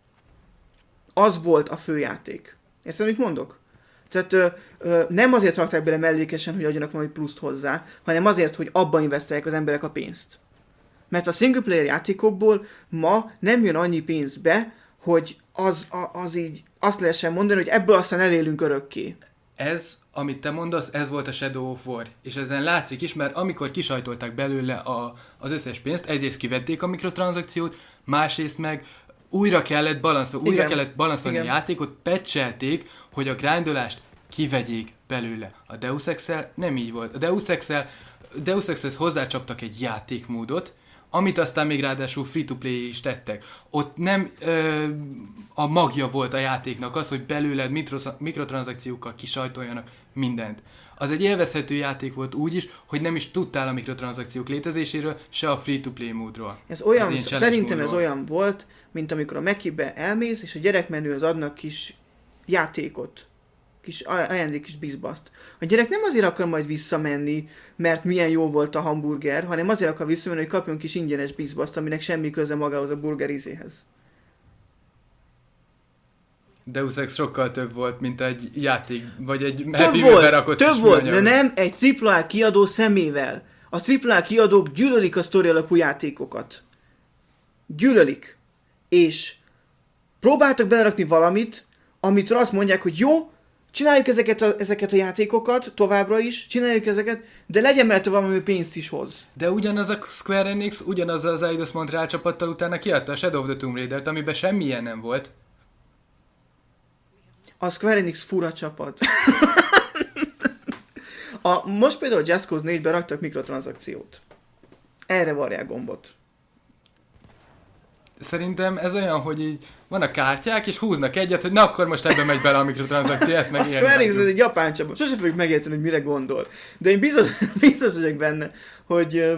Az volt a főjáték. Érted, mit mondok? Tehát ö, ö, nem azért rakták bele mellékesen, hogy adjanak valami pluszt hozzá, hanem azért, hogy abban investálják az emberek a pénzt. Mert a single player játékokból ma nem jön annyi pénz be, hogy az, az így azt lehessen mondani, hogy ebből aztán elélünk örökké. Ez, amit te mondasz, ez volt a Shadow of War. És ezen látszik is, mert amikor kisajtolták belőle a, az összes pénzt, egyrészt kivették a mikrotranszakciót, másrészt meg újra kellett balanszolni, újra kellett balanszolni a játékot, patchelték, hogy a grindolást kivegyék belőle. A Deus Ex-el nem így volt. A Deus Ex-el, Deus Ex-hez hozzácsaptak egy játékmódot, amit aztán még ráadásul free-to-play is tettek. Ott nem ö, a magja volt a játéknak az, hogy belőled mikrotranszakciókkal kisajtoljanak mindent. Az egy élvezhető játék volt úgy is, hogy nem is tudtál a mikrotranszakciók létezéséről, se a free-to-play módról. Ez olyan, szerintem módról. Ez olyan volt, mint amikor a Mekibe elmész, és a gyerekmenühöz adnak kis játékot. Kis ajándék kis bizbaszt. A gyerek nem azért akar majd visszamenni, mert milyen jó volt a hamburger, hanem azért akar visszamenni, hogy kapjon kis ingyenes bizbaszt, aminek semmi köze magához a burgerizéhez. Deus Ex sokkal több volt, mint egy játék, vagy egy Happy Meal-be rakott több volt, de nem egy tripla á kiadó szemével. A tripla á kiadók gyűlölik a sztori alapú játékokat. Gyűlölik. És próbáltak belerakni valamit, amitől azt mondják, hogy jó, csináljuk ezeket a, ezeket a játékokat továbbra is, csináljuk ezeket, de legyen mellette valami pénzt is hoz. De ugyanaz a Square Enix, ugyanaz az Eidos Montreal csapattal utána kiadta a Shadow of the Tomb Raider-t, amiben semmilyen nem volt. A Square Enix fura csapat. a, most például a Just Cause négyben raktak mikrotranszakciót. Erre varják gombot. Szerintem ez olyan, hogy így vannak kártyák, és húznak egyet, hogy na akkor most ebben megy bele a mikrotranszakció, ezt meg a Square Enix ez egy japán csapat. Sose fogjuk megérteni, hogy mire gondol. De én biztos, biztos vagyok benne, hogy... Uh,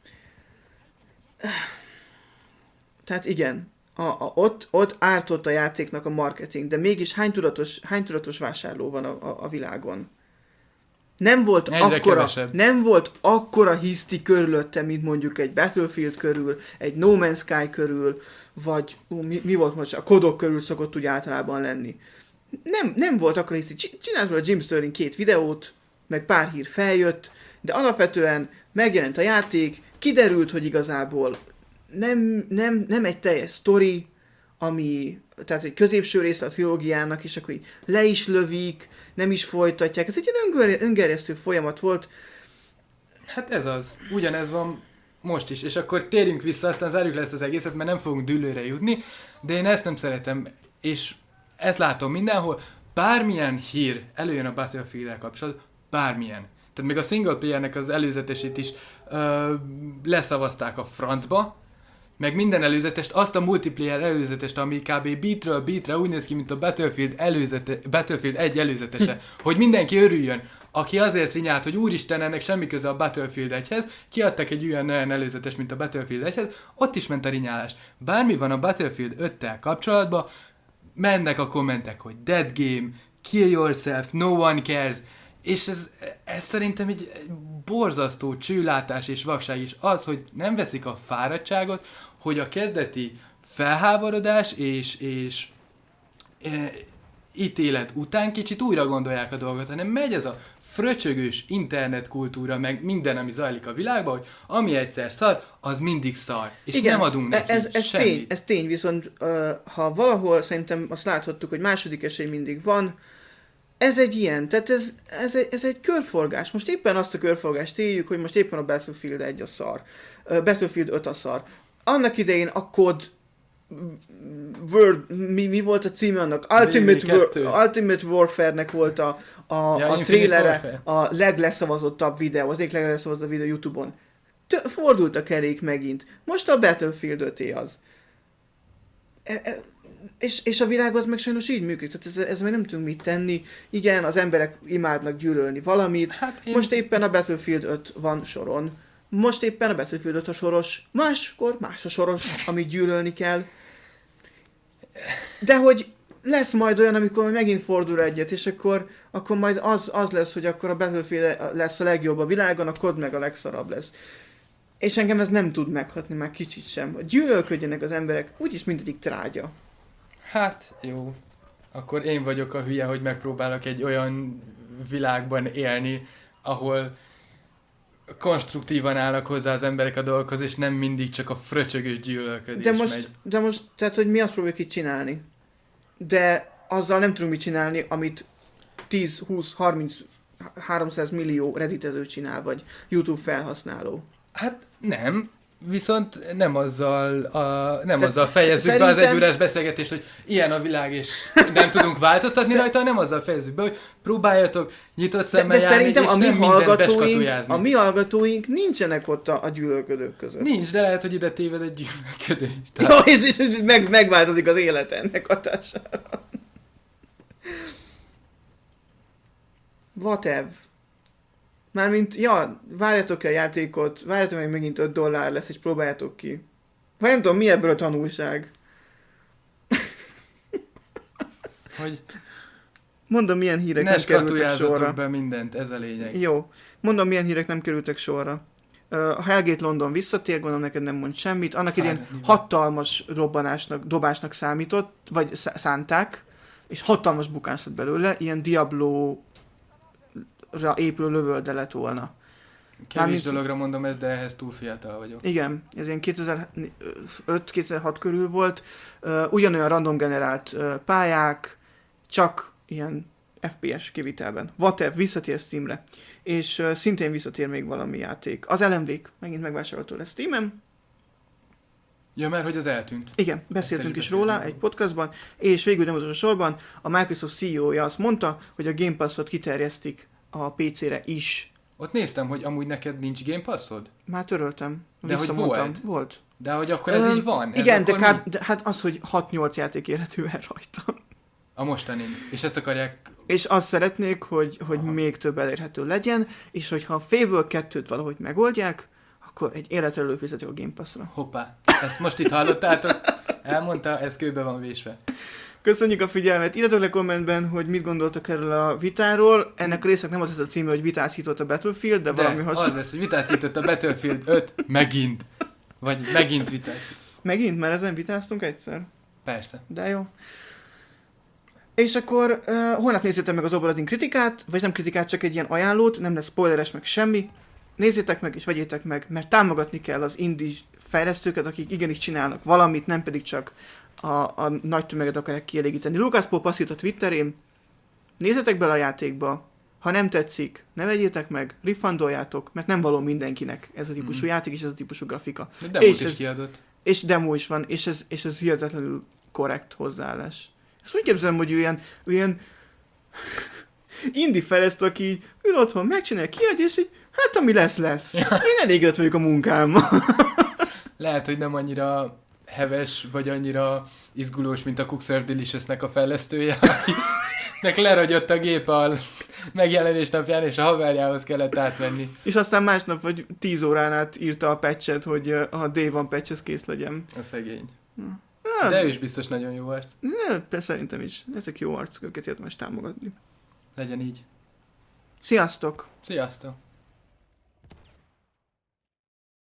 tehát igen, a, a, ott, ott ártott a játéknak a marketing, de mégis hány tudatos, hány tudatos vásárló van a, a, a világon? Nem volt Egyre akkora, kevesebb. nem volt akkora hiszti körülötte, mint mondjuk egy Battlefield körül, egy No Man's Sky körül, vagy ú, mi, mi volt most, a kodok körül szokott úgy általában lenni. Nem, nem volt akkora hiszti. Csinált a Jim Sterling két videót, meg pár hír feljött, de alapvetően megjelent a játék, kiderült, hogy igazából nem, nem, nem egy teljes sztori, ami, tehát egy középső része a trilógiának, és akkor így le is lövik, nem is folytatják. Ez egy ilyen öngerjesztő folyamat volt. Hát ez az. Ugyanez van most is. És akkor térjünk vissza, aztán zárjuk le ezt az egészet, mert nem fogunk dűlőre jutni, de én ezt nem szeretem, és ezt látom mindenhol. Bármilyen hír előjön a Battlefield-el kapcsolatban, bármilyen. Tehát még a single player-nek az előzetesét is ö, leszavazták a francba, meg minden előzetest, azt a multiplayer előzetest, ami kb. beatről beatre úgy néz ki, mint a Battlefield, előzete, Battlefield egy előzetese, hogy mindenki örüljön, aki azért rinyált, hogy úristen, ennek semmi köze a Battlefield egyhez, kiadtak egy olyan, olyan előzetes, mint a Battlefield egyhez, ott is ment a rinyálás. Bármi van a Battlefield öttel kapcsolatban, mennek a kommentek, hogy dead game, kill yourself, no one cares, és ez, ez szerintem egy, egy borzasztó csőlátás és vakság is az, hogy nem veszik a fáradtságot, hogy a kezdeti felháborodás és, és e, ítélet után kicsit újra gondolják a dolgot, hanem megy ez a fröcsögős internetkultúra, meg minden, ami zajlik a világban, hogy ami egyszer szar, az mindig szar. És igen, nem adunk neki ez, ez semmit. Tény, ez tény, viszont uh, ha valahol szerintem azt láthattuk, hogy második esély mindig van, ez egy ilyen, tehát ez, ez, egy, ez egy körforgás. Most éppen azt a körforgást éljük, hogy most éppen a Battlefield egy a szar. Uh, Battlefield öt a szar. Annak idején a kod World, mi, mi volt a címe annak? Ultimate, War, Ultimate Warfare-nek volt a, a, ja, a trailere, a legleszavazottabb videó, az egyik legleszavazottabb videó YouTube-on. T- fordult a kerék megint. Most a Battlefield öté az. E, e, és, és a világ az meg sajnos így működik. Tehát ez, ez meg nem tudunk mit tenni. Igen, az emberek imádnak gyűlölni valamit. Hát én... Most éppen a Battlefield öt van soron. Most éppen a Battlefield öt a soros. Máskor más a soros, amit gyűlölni kell. De hogy lesz majd olyan, amikor majd megint fordul egyet, és akkor, akkor majd az, az lesz, hogy akkor a Battlefield lesz a legjobb a világon, a kod meg a legszarabb lesz. És engem ez nem tud meghatni már kicsit sem. Gyűlölködjenek az emberek, úgyis mindegyik trágya. Hát jó. Akkor én vagyok a hülye, hogy megpróbálok egy olyan világban élni, ahol konstruktívan állnak hozzá az emberek a dolgokhoz, és nem mindig csak a fröcsögös gyűlölködés de most, megy. De most, tehát, hogy mi azt próbáljuk itt csinálni. De azzal nem tudunk mit csinálni, amit tíz, húsz, harminc, háromszáz millió redditező csinál, vagy YouTube felhasználó. Hát nem, viszont nem azzal, a, nem Te azzal fejezzük szerintem... be az egyórás beszélgetést, hogy ilyen a világ, és nem tudunk változtatni Szer... rajta, nem azzal fejezzük be, hogy próbáljatok nyitott szemmel de, de járni, és a nem mindent beskatujázni. A mi hallgatóink nincsenek ott a, a gyűlölködők között. Nincs, de lehet, hogy ide téved egy gyűlölködő. Jó, és, és meg, megváltozik az élet ennek hatására. Whatever. Mármint, ja, várjatok el a játékot, várjatok meg megint öt dollár lesz, és próbáljátok ki. Vagy nem tudom, mi ebből a tanulság? Hogy mondom, milyen hírek nem kerültek sorra. be mindent, ez a lényeg. Jó. Mondom, milyen hírek nem kerültek sorra. A Hellgate London visszatér, gondolom neked nem mond semmit. Annak idén hatalmas robbanásnak, dobásnak számított, vagy szánták, és hatalmas bukás lett belőle, ilyen Diablo épülő lövölde lett volna. Kevés Mármint... dologra mondom ezt, de ehhez túl fiatal vagyok. Igen, ez ilyen kétezer-öt kétezer-hat körül volt. Uh, ugyanolyan random generált uh, pályák, csak ilyen ef pé es kivitelben. Whatever, visszatér Steamre. És uh, szintén visszatér még valami játék. Az el em vé-k megint megvásárolható lesz Steamen. Ja, mert hogy az eltűnt. Igen, beszéltünk is róla egy podcastban, és végül nem utolsó sorban a Microsoft cé e ó-ja azt mondta, hogy a Game Pass-ot kiterjesztik a pé cére is. Ott néztem, hogy amúgy neked nincs Game Pass-od? Már töröltem. De hogy volt? Volt. De hogy akkor ez um, így van? Ez igen, de, ká- de hát az, hogy hat-nyolc játék érhető el rajta. A mostani. És ezt akarják... És azt szeretnék, hogy, hogy még több elérhető legyen, és hogyha a Fable kettőt valahogy megoldják, akkor egy életre előfizetek a Game Pass-ra. Hoppá, ezt most itt hallottátok? Elmondta, ez kőbe van vésve. Köszönjük a figyelmet, írjatok le kommentben, hogy mit gondoltok erről a vitáról. Ennek a résznek nem az lesz a címe, hogy vitászított a Battlefield, de, de valami hasonló. az lesz, hogy vitászított a Battlefield öt, megint. Vagy megint vitás. Megint? Mert ezen vitáztunk egyszer? Persze. De jó. És akkor uh, holnap nézzétek meg az Obradin kritikát, vagy nem kritikát, csak egy ilyen ajánlót, nem lesz spoileres meg semmi. Nézzétek meg és vegyétek meg, mert támogatni kell az indie fejlesztőket, akik igenis csinálnak valamit, nem pedig csak a, a nagy tömeget akarják kielégíteni. Lukász Pop azt írt a Twitterén, nézzetek bele a játékba, ha nem tetszik, ne vegyétek meg, refundoljátok, mert nem való mindenkinek ez a típusú mm. játék és ez a típusú grafika. De demót és is ez, kiadott. És demo is van, és ez, és ez hihetetlenül korrekt hozzáállás. Ezt úgy képzelem, hogy olyan, olyan indie fejlesztő, aki ül otthon, megcsinálja, kiadja, és így, hát ami lesz, lesz. Én elégedett vagyok a munkámmal. Lehet, hogy nem annyira heves, vagy annyira izgulós, mint a Cooks Are Delicious-nek a fejlesztője, akinek leragyott a gép a megjelenés napján, és a haverjához kellett átmenni. És aztán másnap, vagy tíz órán át írta a patchet, hogy a Day One patch kész legyen. A szegény. Hmm. De ő is biztos nagyon jó arc. Ne, szerintem is. Ezek jó arcok, őket érdemes támogatni. Legyen így. Sziasztok! Sziasztok!